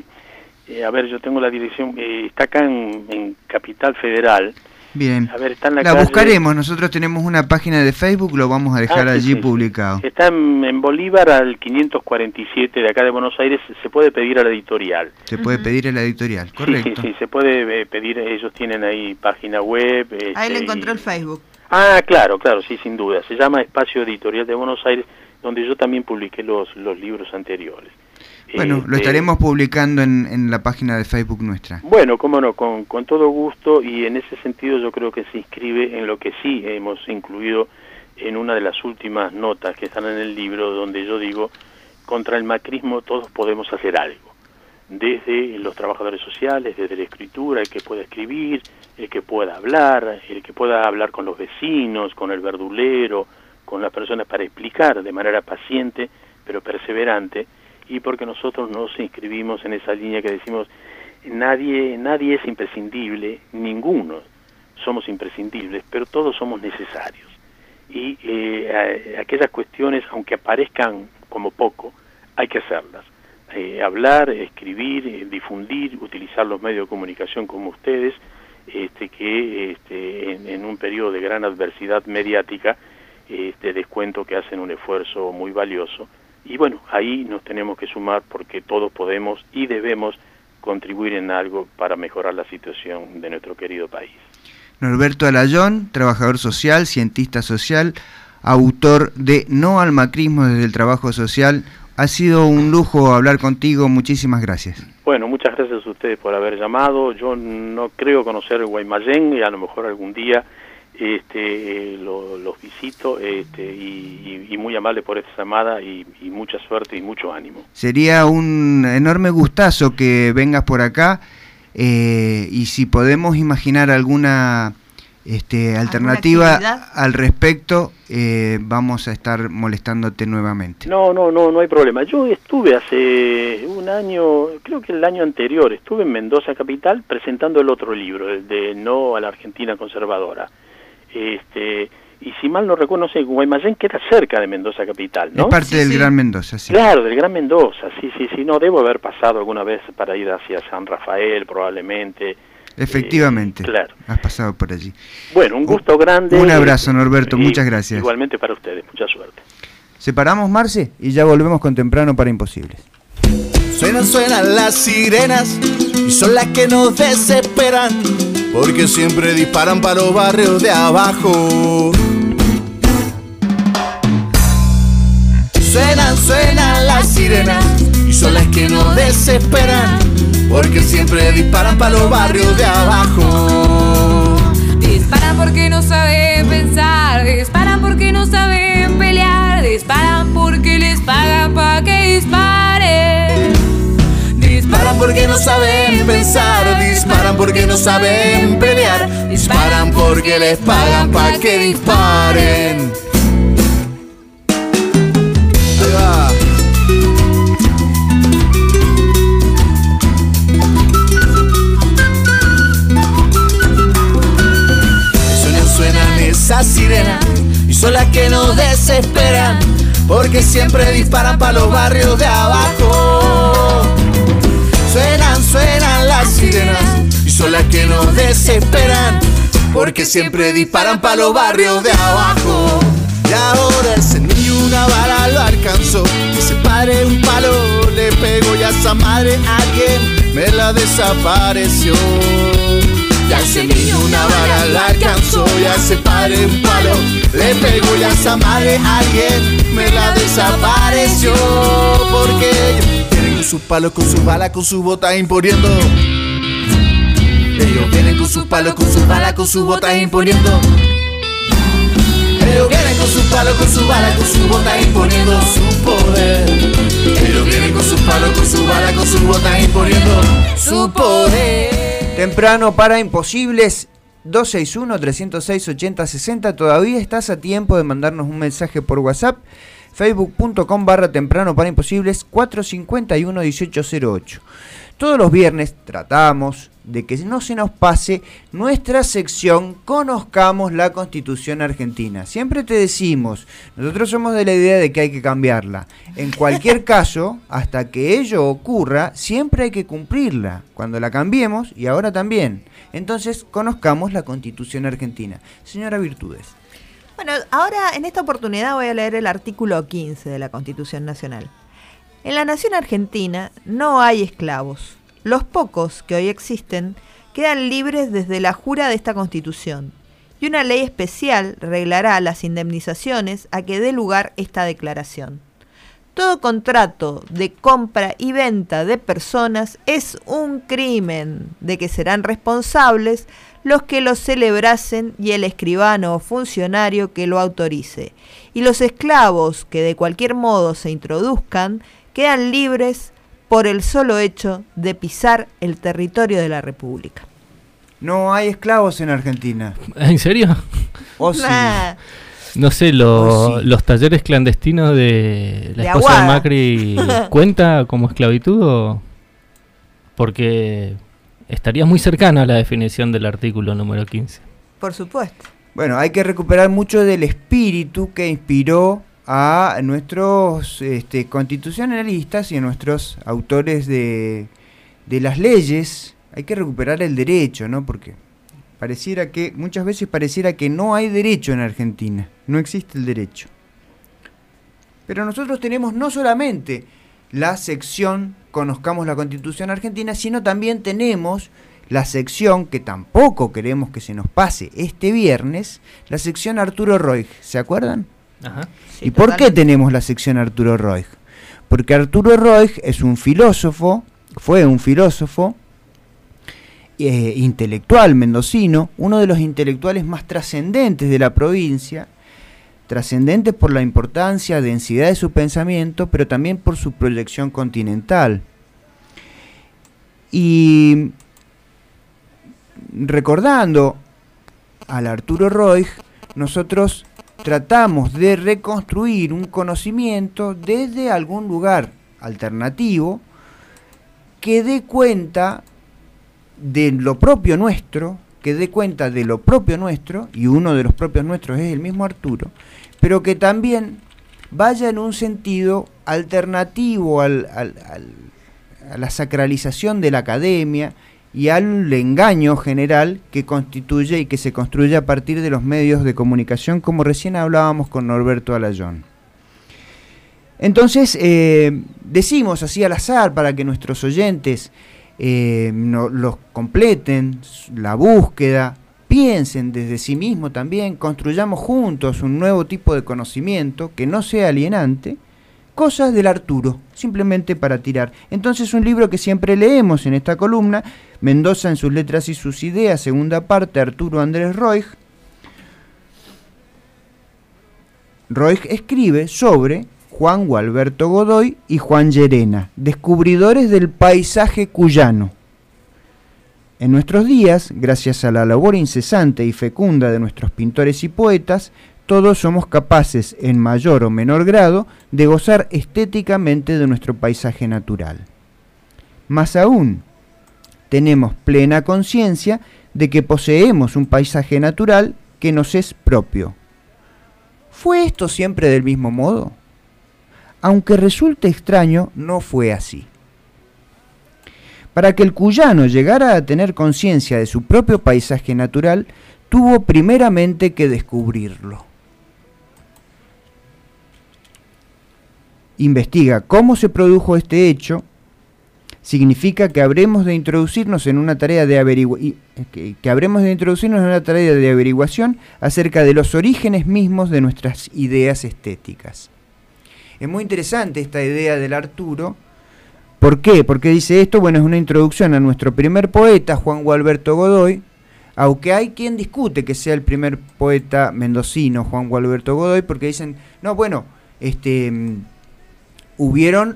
A ver, yo tengo la dirección, está acá en Capital Federal. Bien, a ver, está en la calle... buscaremos, nosotros tenemos una página de Facebook, lo vamos a dejar allí publicado. Está en Bolívar al 547 de acá de Buenos Aires, se puede pedir a la editorial. Se puede pedir a la editorial, correcto. Sí, se puede pedir, ellos tienen ahí página web. Ahí le encontró el Facebook. Claro, sí, sin duda, se llama Espacio Editorial de Buenos Aires, donde yo también publiqué los libros anteriores. Bueno, lo estaremos publicando en la página de Facebook nuestra. Bueno, cómo no, con todo gusto, y en ese sentido yo creo que se inscribe en lo que sí hemos incluido en una de las últimas notas que están en el libro, donde yo digo, contra el macrismo todos podemos hacer algo. Desde los trabajadores sociales, desde la escritura, el que pueda escribir, el que pueda hablar con los vecinos, con el verdulero, con las personas, para explicar de manera paciente pero perseverante. Y porque nosotros nos inscribimos en esa línea que decimos, nadie es imprescindible, ninguno somos imprescindibles, pero todos somos necesarios. Y aquellas cuestiones, aunque aparezcan como poco, hay que hacerlas. Hablar, escribir, difundir, utilizar los medios de comunicación como ustedes, que en un periodo de gran adversidad mediática, descuento que hacen un esfuerzo muy valioso. Y bueno, ahí nos tenemos que sumar porque todos podemos y debemos contribuir en algo para mejorar la situación de nuestro querido país. Norberto Alayón, trabajador social, cientista social, autor de No al macrismo desde el trabajo social. Ha sido un lujo hablar contigo, muchísimas gracias. Bueno, muchas gracias a ustedes por haber llamado. Yo no creo conocer Guaymallén, y a lo mejor algún día los visito, y muy amable por esta llamada, y mucha suerte y mucho ánimo. Sería un enorme gustazo que vengas por acá, y si podemos imaginar alguna alternativa al respecto, vamos a estar molestándote nuevamente. No hay problema. Yo estuve hace un año, creo que el año anterior, estuve en Mendoza capital presentando el otro libro, el de No a la Argentina conservadora. Y si mal no recuerdo, no sé, Guaymallén queda cerca de Mendoza capital, ¿no? Es parte del Gran Mendoza, sí. Claro, del Gran Mendoza, sí, no, debo haber pasado alguna vez para ir hacia San Rafael, probablemente. Efectivamente, claro. Has pasado por allí. Bueno, un gusto grande. Un abrazo, Norberto, muchas gracias. Igualmente para ustedes, mucha suerte. Separamos, Marce, y ya volvemos con Temprano para Imposibles. Suenan las sirenas y son las que nos desesperan, porque siempre disparan para los barrios de abajo. Suenan las sirenas y son las que nos desesperan, porque siempre disparan para los barrios de abajo. Disparan porque no saben pensar, disparan porque no saben pelear, disparan porque les pagan para que disparen. Disparan porque no saben pensar, disparan porque no saben pelear, disparan porque les pagan para que disparen. Ahí va. Suenan esas sirenas y son las que nos desesperan, porque siempre disparan para los barrios de abajo. Suenan las sirenas y son las que nos desesperan, porque siempre disparan para los barrios de abajo. Y ahora ese niño una bala lo alcanzó, ese padre un palo le pegó y a esa madre alguien me la desapareció. Y a ese niño una bala la alcanzó, y a ese padre un palo le pegó y a esa madre alguien me la desapareció, porque ellos tienen un sus palos, con sus balas, con sus botas imponiendo. Ellos vienen con sus palos, con sus balas, con sus botas imponiendo. Ellos vienen con sus palos, con sus balas, con sus botas imponiendo su poder. Ellos vienen con sus palos, con sus balas, con sus botas imponiendo su poder. Temprano para imposibles, 261-306-8060. Todavía estás a tiempo de mandarnos un mensaje por WhatsApp. Facebook.com/temprano para imposibles, 451-1808. Todos los viernes tratamos de que no se nos pase nuestra sección Conozcamos la Constitución Argentina. Siempre te decimos, nosotros somos de la idea de que hay que cambiarla. En cualquier caso, hasta que ello ocurra, siempre hay que cumplirla. Cuando la cambiemos, y ahora también. Entonces, conozcamos la Constitución Argentina. Señora Virtudes. Bueno, ahora en esta oportunidad voy a leer el artículo 15 de la Constitución Nacional. En la nación argentina no hay esclavos. Los pocos que hoy existen quedan libres desde la jura de esta Constitución, y una ley especial reglará las indemnizaciones a que dé lugar esta declaración. Todo contrato de compra y venta de personas es un crimen, de que serán responsables los que lo celebrasen y el escribano o funcionario que lo autorice, y los esclavos que de cualquier modo se introduzcan quedan libres por el solo hecho de pisar el territorio de la República. No hay esclavos en Argentina. ¿En serio? Oh, sí. No sé, los talleres clandestinos de la esposa de Macri, ¿cuenta como esclavitud o...? Porque estaría muy cercano a la definición del artículo número 15. Por supuesto. Bueno, hay que recuperar mucho del espíritu que inspiró a nuestros constitucionalistas y a nuestros autores de las leyes. Hay que recuperar el derecho, ¿no? Porque muchas veces pareciera que no hay derecho en Argentina, no existe el derecho. Pero nosotros tenemos no solamente la sección Conozcamos la Constitución Argentina, sino también tenemos la sección que tampoco queremos que se nos pase este viernes, la sección Arturo Roig, ¿se acuerdan? Ajá. Sí, ¿Y por qué tenemos la sección Arturo Roig? Porque Arturo Roig es un filósofo, fue un filósofo intelectual mendocino, uno de los intelectuales más trascendentes de la provincia, trascendente por la importancia, densidad de su pensamiento, pero también por su proyección continental. Y recordando al Arturo Roig, nosotros tratamos de reconstruir un conocimiento desde algún lugar alternativo que dé cuenta de lo propio nuestro, y uno de los propios nuestros es el mismo Arturo, pero que también vaya en un sentido alternativo a la sacralización de la academia y al engaño general que constituye y que se construye a partir de los medios de comunicación, como recién hablábamos con Norberto Alayón. Entonces, decimos así al azar para que nuestros oyentes los completen la búsqueda, piensen desde sí mismos también, construyamos juntos un nuevo tipo de conocimiento que no sea alienante, cosas del Arturo, simplemente para tirar. Entonces, un libro que siempre leemos en esta columna, Mendoza en sus letras y sus ideas, segunda parte, Arturo Andrés Roig. Roig escribe sobre Juan Gualberto Godoy y Juan Llerena, descubridores del paisaje cuyano. En nuestros días, gracias a la labor incesante y fecunda de nuestros pintores y poetas, todos somos capaces, en mayor o menor grado, de gozar estéticamente de nuestro paisaje natural. Más aún, tenemos plena conciencia de que poseemos un paisaje natural que nos es propio. ¿Fue esto siempre del mismo modo? Aunque resulte extraño, no fue así. Para que el cuyano llegara a tener conciencia de su propio paisaje natural, tuvo primeramente que descubrirlo. Investiga cómo se produjo este hecho, significa que habremos de introducirnos en una tarea de averiguación acerca de los orígenes mismos de nuestras ideas estéticas. Es muy interesante esta idea del Arturo, ¿Por qué? ¿Por qué dice esto? Bueno, es una introducción a nuestro primer poeta, Juan Gualberto Godoy, aunque hay quien discute que sea el primer poeta mendocino, Juan Gualberto Godoy, porque dicen, no, bueno, hubieron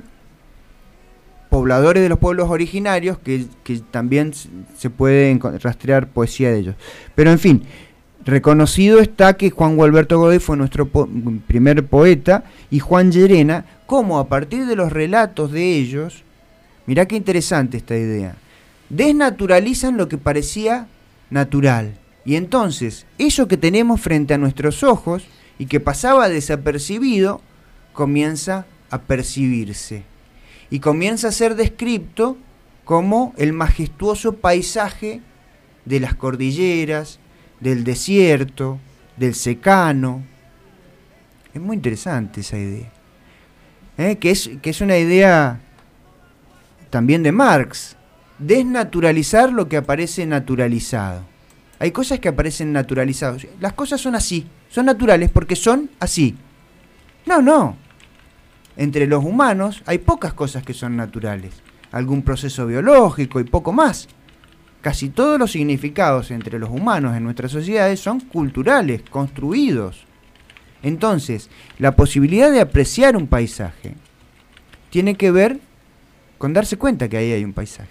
pobladores de los pueblos originarios que también se puede rastrear poesía de ellos. Pero en fin, reconocido está que Juan Gualberto Godoy fue nuestro primer poeta, y Juan Llerena, como a partir de los relatos de ellos, mirá qué interesante esta idea, desnaturalizan lo que parecía natural. Y entonces, eso que tenemos frente a nuestros ojos y que pasaba desapercibido, comienza a percibirse. Y comienza a ser descrito como el majestuoso paisaje de las cordilleras, del desierto, del secano. Es muy interesante esa idea. Que es una idea también de Marx. Desnaturalizar lo que aparece naturalizado. Hay cosas que aparecen naturalizadas. Las cosas son así, son naturales porque son así. No. Entre los humanos hay pocas cosas que son naturales. Algún proceso biológico y poco más. Casi todos los significados entre los humanos en nuestras sociedades son culturales, construidos. Entonces, la posibilidad de apreciar un paisaje tiene que ver con darse cuenta que ahí hay un paisaje.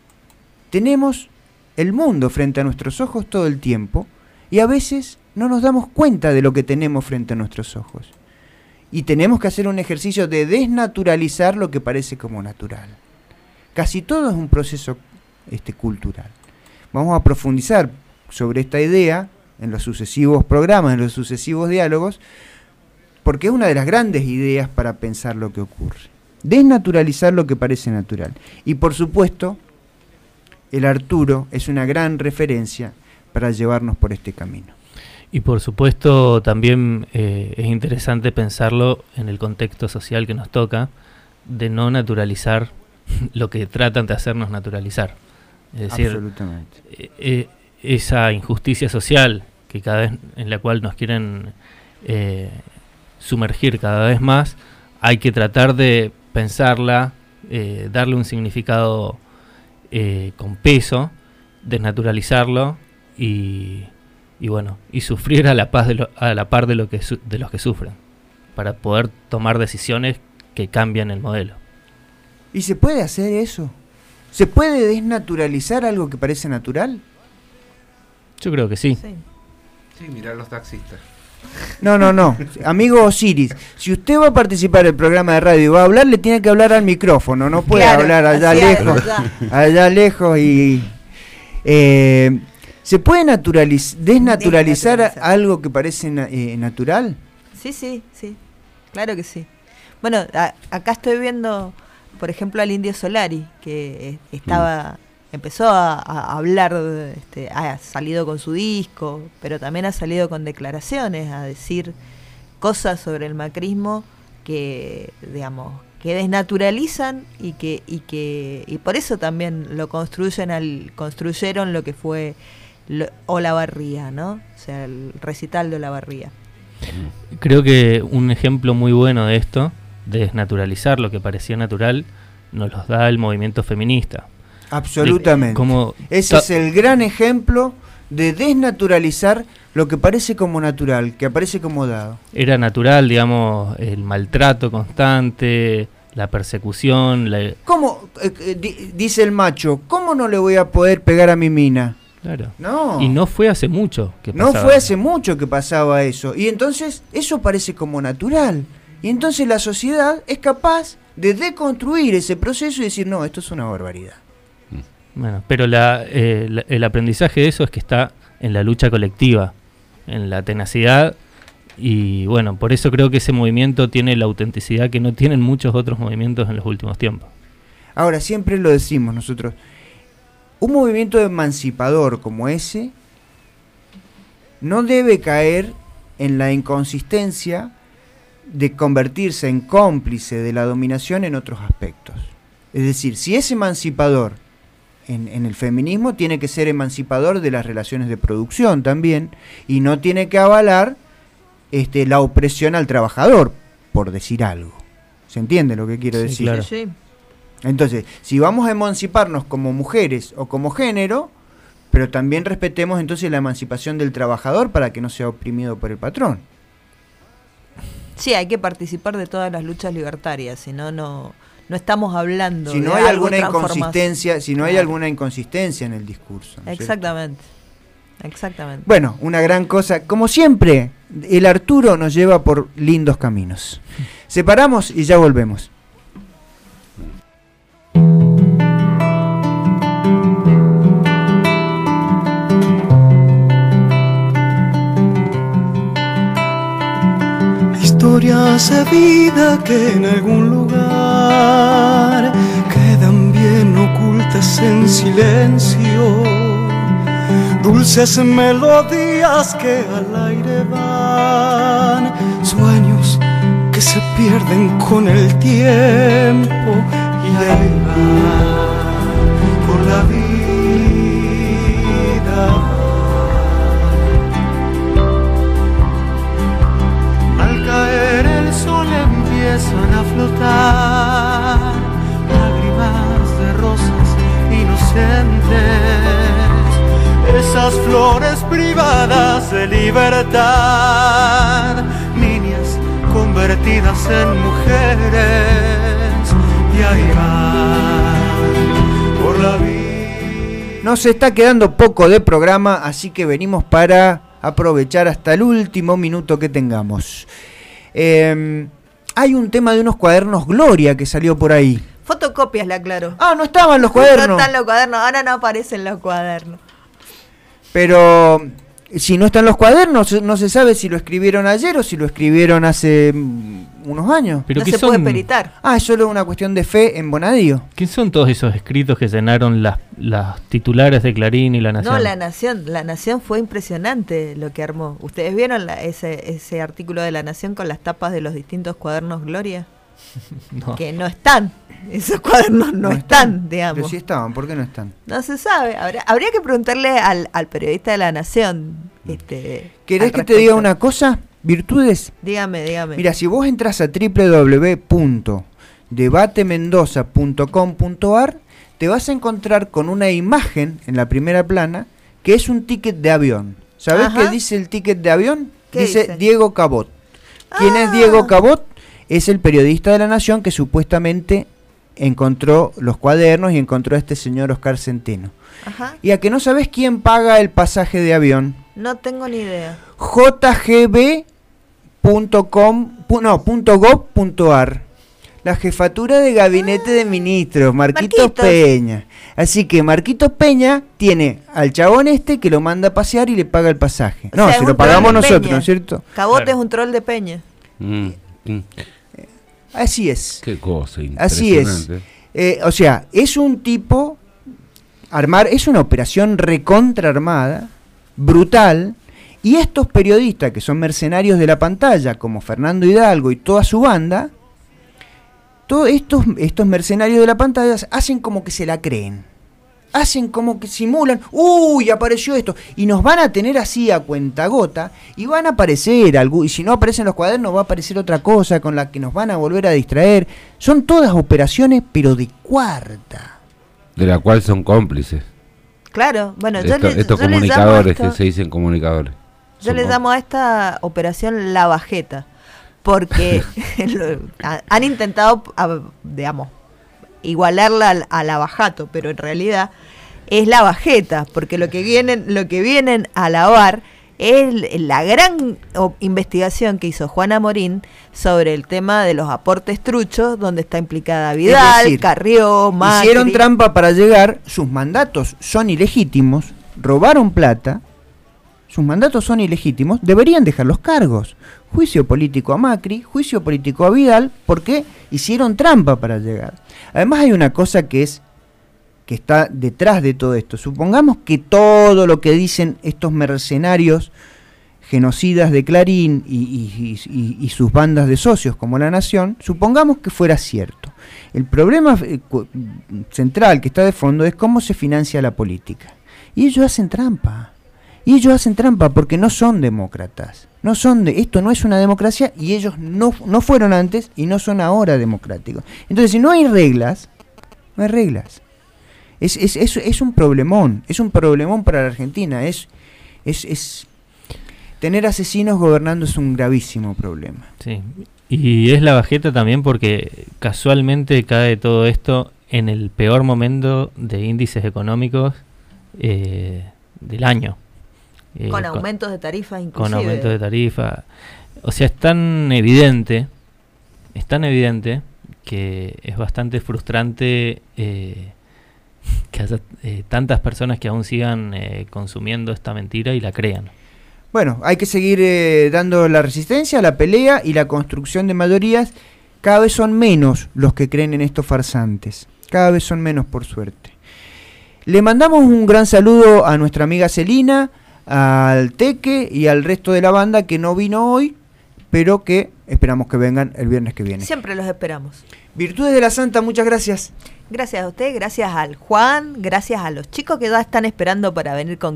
Tenemos el mundo frente a nuestros ojos todo el tiempo y a veces no nos damos cuenta de lo que tenemos frente a nuestros ojos. Y tenemos que hacer un ejercicio de desnaturalizar lo que parece como natural. Casi todo es un proceso cultural. Vamos a profundizar sobre esta idea en los sucesivos programas, en los sucesivos diálogos, porque es una de las grandes ideas para pensar lo que ocurre. Desnaturalizar lo que parece natural. Y por supuesto, el Arturo es una gran referencia para llevarnos por este camino. Y por supuesto también es interesante pensarlo en el contexto social que nos toca, de no naturalizar lo que tratan de hacernos naturalizar. Es decir, absolutamente. Esa injusticia social que cada vez en la cual nos quieren sumergir cada vez más, hay que tratar de pensarla, darle un significado con peso, desnaturalizarlo y sufrir a la par de los que sufren, para poder tomar decisiones que cambian el modelo. ¿Y se puede hacer eso? ¿Se puede desnaturalizar algo que parece natural? Yo creo que sí. Sí, mirá los taxistas. No. Amigo Osiris, si usted va a participar del programa de radio y va a hablar, le tiene que hablar al micrófono, no puede hablar allá lejos y... ¿Se puede desnaturalizar algo que parece natural? Sí, claro que sí. Bueno, acá estoy viendo, por ejemplo, al Indio Solari, que empezó a hablar, ha salido con su disco, pero también ha salido con declaraciones, a decir cosas sobre el macrismo que, digamos, que desnaturalizan y por eso también lo construyeron lo que fue Olavarría, ¿no? O sea, el recital de Olavarría. Creo que un ejemplo muy bueno de esto, de desnaturalizar lo que parecía natural, nos los da el movimiento feminista. Absolutamente. Ese es el gran ejemplo de desnaturalizar lo que parece como natural, que aparece como dado. Era natural, digamos, el maltrato constante, la persecución. ¿Cómo? Dice el macho, ¿cómo no le voy a poder pegar a mi mina? Claro. No. Y no fue hace mucho que pasaba. No fue hace mucho que pasaba eso. Y entonces eso parece como natural. Y entonces la sociedad es capaz de deconstruir ese proceso y decir, no, esto es una barbaridad. Bueno, pero el aprendizaje de eso es que está en la lucha colectiva, en la tenacidad, y bueno, por eso creo que ese movimiento tiene la autenticidad que no tienen muchos otros movimientos en los últimos tiempos. Ahora, siempre lo decimos nosotros, un movimiento emancipador como ese no debe caer en la inconsistencia de convertirse en cómplice de la dominación en otros aspectos. Es decir, si es emancipador en el feminismo, tiene que ser emancipador de las relaciones de producción también, y no tiene que avalar la opresión al trabajador, por decir algo. ¿Se entiende lo que quiero decir? Claro. Sí. Entonces, si vamos a emanciparnos como mujeres o como género, pero también respetemos entonces la emancipación del trabajador para que no sea oprimido por el patrón. Sí, hay que participar de todas las luchas libertarias, si no, no estamos hablando si no de hay algo alguna transformación. inconsistencia, si no hay alguna inconsistencia en el discurso, ¿no es cierto? Exactamente. Bueno, una gran cosa, como siempre, el Arturo nos lleva por lindos caminos. Separamos y ya volvemos. Historias de vida que en algún lugar quedan bien ocultas en silencio, dulces melodías que al aire van, sueños que se pierden con el tiempo y ahí van por la vida. Caer el sol empiezan a flotar lágrimas de rosas inocentes, esas flores privadas de libertad, niñas convertidas en mujeres, y ahí van por la vida. Nos está quedando poco de programa, así que venimos para aprovechar hasta el último minuto que tengamos. Hay un tema de unos cuadernos Gloria que salió por ahí. Fotocopias, le aclaro. Ah, no estaban los cuadernos. No están los cuadernos, ahora no aparecen los cuadernos. Pero si no están los cuadernos, no se sabe si lo escribieron ayer o si lo escribieron hace unos años. Pero no se puede peritar. Ah, es solo una cuestión de fe en Bonadío. ¿Qué son todos esos escritos que llenaron las titulares de Clarín y La Nación? No, La Nación fue impresionante lo que armó. ¿Ustedes vieron ese artículo de La Nación con las tapas de los distintos cuadernos Gloria? No. Que no están. Esos cuadernos no están, digamos. Pero sí estaban, ¿por qué no están? No se sabe. Habría que preguntarle al periodista de La Nación. ¿Querés que te diga una cosa? ¿Virtudes? Dígame. Mira, si vos entras a www.debatemendoza.com.ar, te vas a encontrar con una imagen en la primera plana que es un ticket de avión. ¿Sabés qué dice el ticket de avión? Dice Diego Cabot. ¿Quién es Diego Cabot? Es el periodista de La Nación que supuestamente encontró los cuadernos y encontró a este señor Oscar Centeno. Ajá. ¿Y a que no sabés quién paga el pasaje de avión? No tengo ni idea. jgb.gov.ar, la jefatura de gabinete de ministros, Marquitos Peña. Así que Marquitos Peña tiene al chabón que lo manda a pasear y le paga el pasaje. No, se lo pagamos nosotros, ¿no es cierto? Cabot es un troll de Peña. Así es. Qué cosa así impresionante. Es. O sea, es un tipo es una operación recontra armada, brutal, y estos periodistas que son mercenarios de la pantalla, como Fernando Hidalgo y toda su banda, todos estos mercenarios de la pantalla hacen como que se la creen. Hacen como que simulan, ¡uy! Apareció esto. Y nos van a tener así a cuentagota. Y van a aparecer algo. Y si no aparecen los cuadernos, va a aparecer otra cosa con la que nos van a volver a distraer. Son todas operaciones, pero de cuarta. De la cual son cómplices. Claro, bueno, estos comunicadores que se dicen comunicadores. Yo le llamo a esta operación la bajeta. Porque han intentado, digamos, igualarla a la bajato, pero en realidad es la bajeta, porque lo que vienen a lavar es la gran investigación que hizo Juana Morín sobre el tema de los aportes truchos, donde está implicada Vidal, es decir, Carrió, Macri. Hicieron trampa para llegar, sus mandatos son ilegítimos, robaron plata, sus mandatos son ilegítimos, deberían dejar los cargos. Juicio político a Macri, juicio político a Vidal, porque hicieron trampa para llegar. Además hay una cosa que está detrás de todo esto. Supongamos que todo lo que dicen estos mercenarios genocidas de Clarín y sus bandas de socios como La Nación, supongamos que fuera cierto. El problema central que está de fondo es cómo se financia la política. Y ellos hacen trampa. Y ellos hacen trampa porque no son demócratas. Esto no es una democracia y ellos no fueron antes y no son ahora democráticos. Entonces, si no hay reglas, No hay reglas. Es un problemón. Es un problemón para la Argentina. Es tener asesinos gobernando es un gravísimo problema. Sí. Y es la bajeta también porque casualmente cae todo esto en el peor momento de índices económicos del año. Con aumentos de tarifas inclusive. Con aumentos de tarifa. O sea, es tan evidente que es bastante frustrante que haya tantas personas que aún sigan consumiendo esta mentira y la crean. Bueno, hay que seguir dando la resistencia, la pelea y la construcción de mayorías. Cada vez son menos los que creen en estos farsantes. Cada vez son menos, por suerte. Le mandamos un gran saludo a nuestra amiga Celina, al Teque y al resto de la banda que no vino hoy, pero que esperamos que vengan el viernes que viene. Siempre los esperamos. Virtudes de la Santa, muchas gracias. Gracias a usted, gracias al Juan, gracias a los chicos que ya están esperando para venir con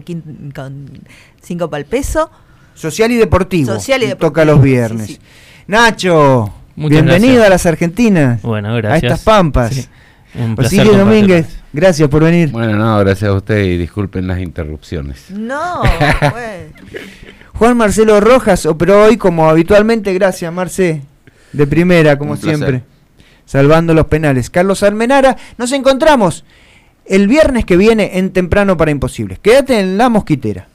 5 para el peso. Social y deportivo. Social y deportivo. Toca los viernes. Sí. Nacho, muchas bienvenido gracias a las Argentinas. Bueno, gracias. A estas pampas. Sí. Osiris Domínguez, gracias por venir. Bueno, no, gracias a usted y disculpen las interrupciones. No, pues. Juan Marcelo Rojas operó hoy como habitualmente, gracias Marce, de primera como siempre, salvando los penales. Carlos Almenara, nos encontramos el viernes que viene en Temprano para Imposibles. Quédate en La Mosquitera.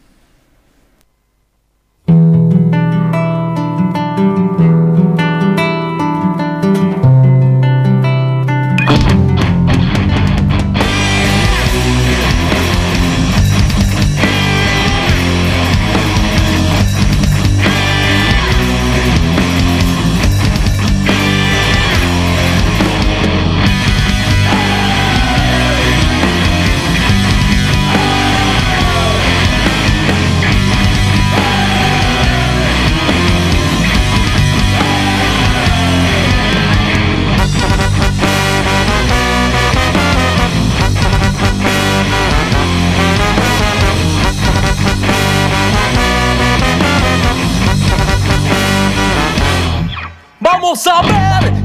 Vamos a ver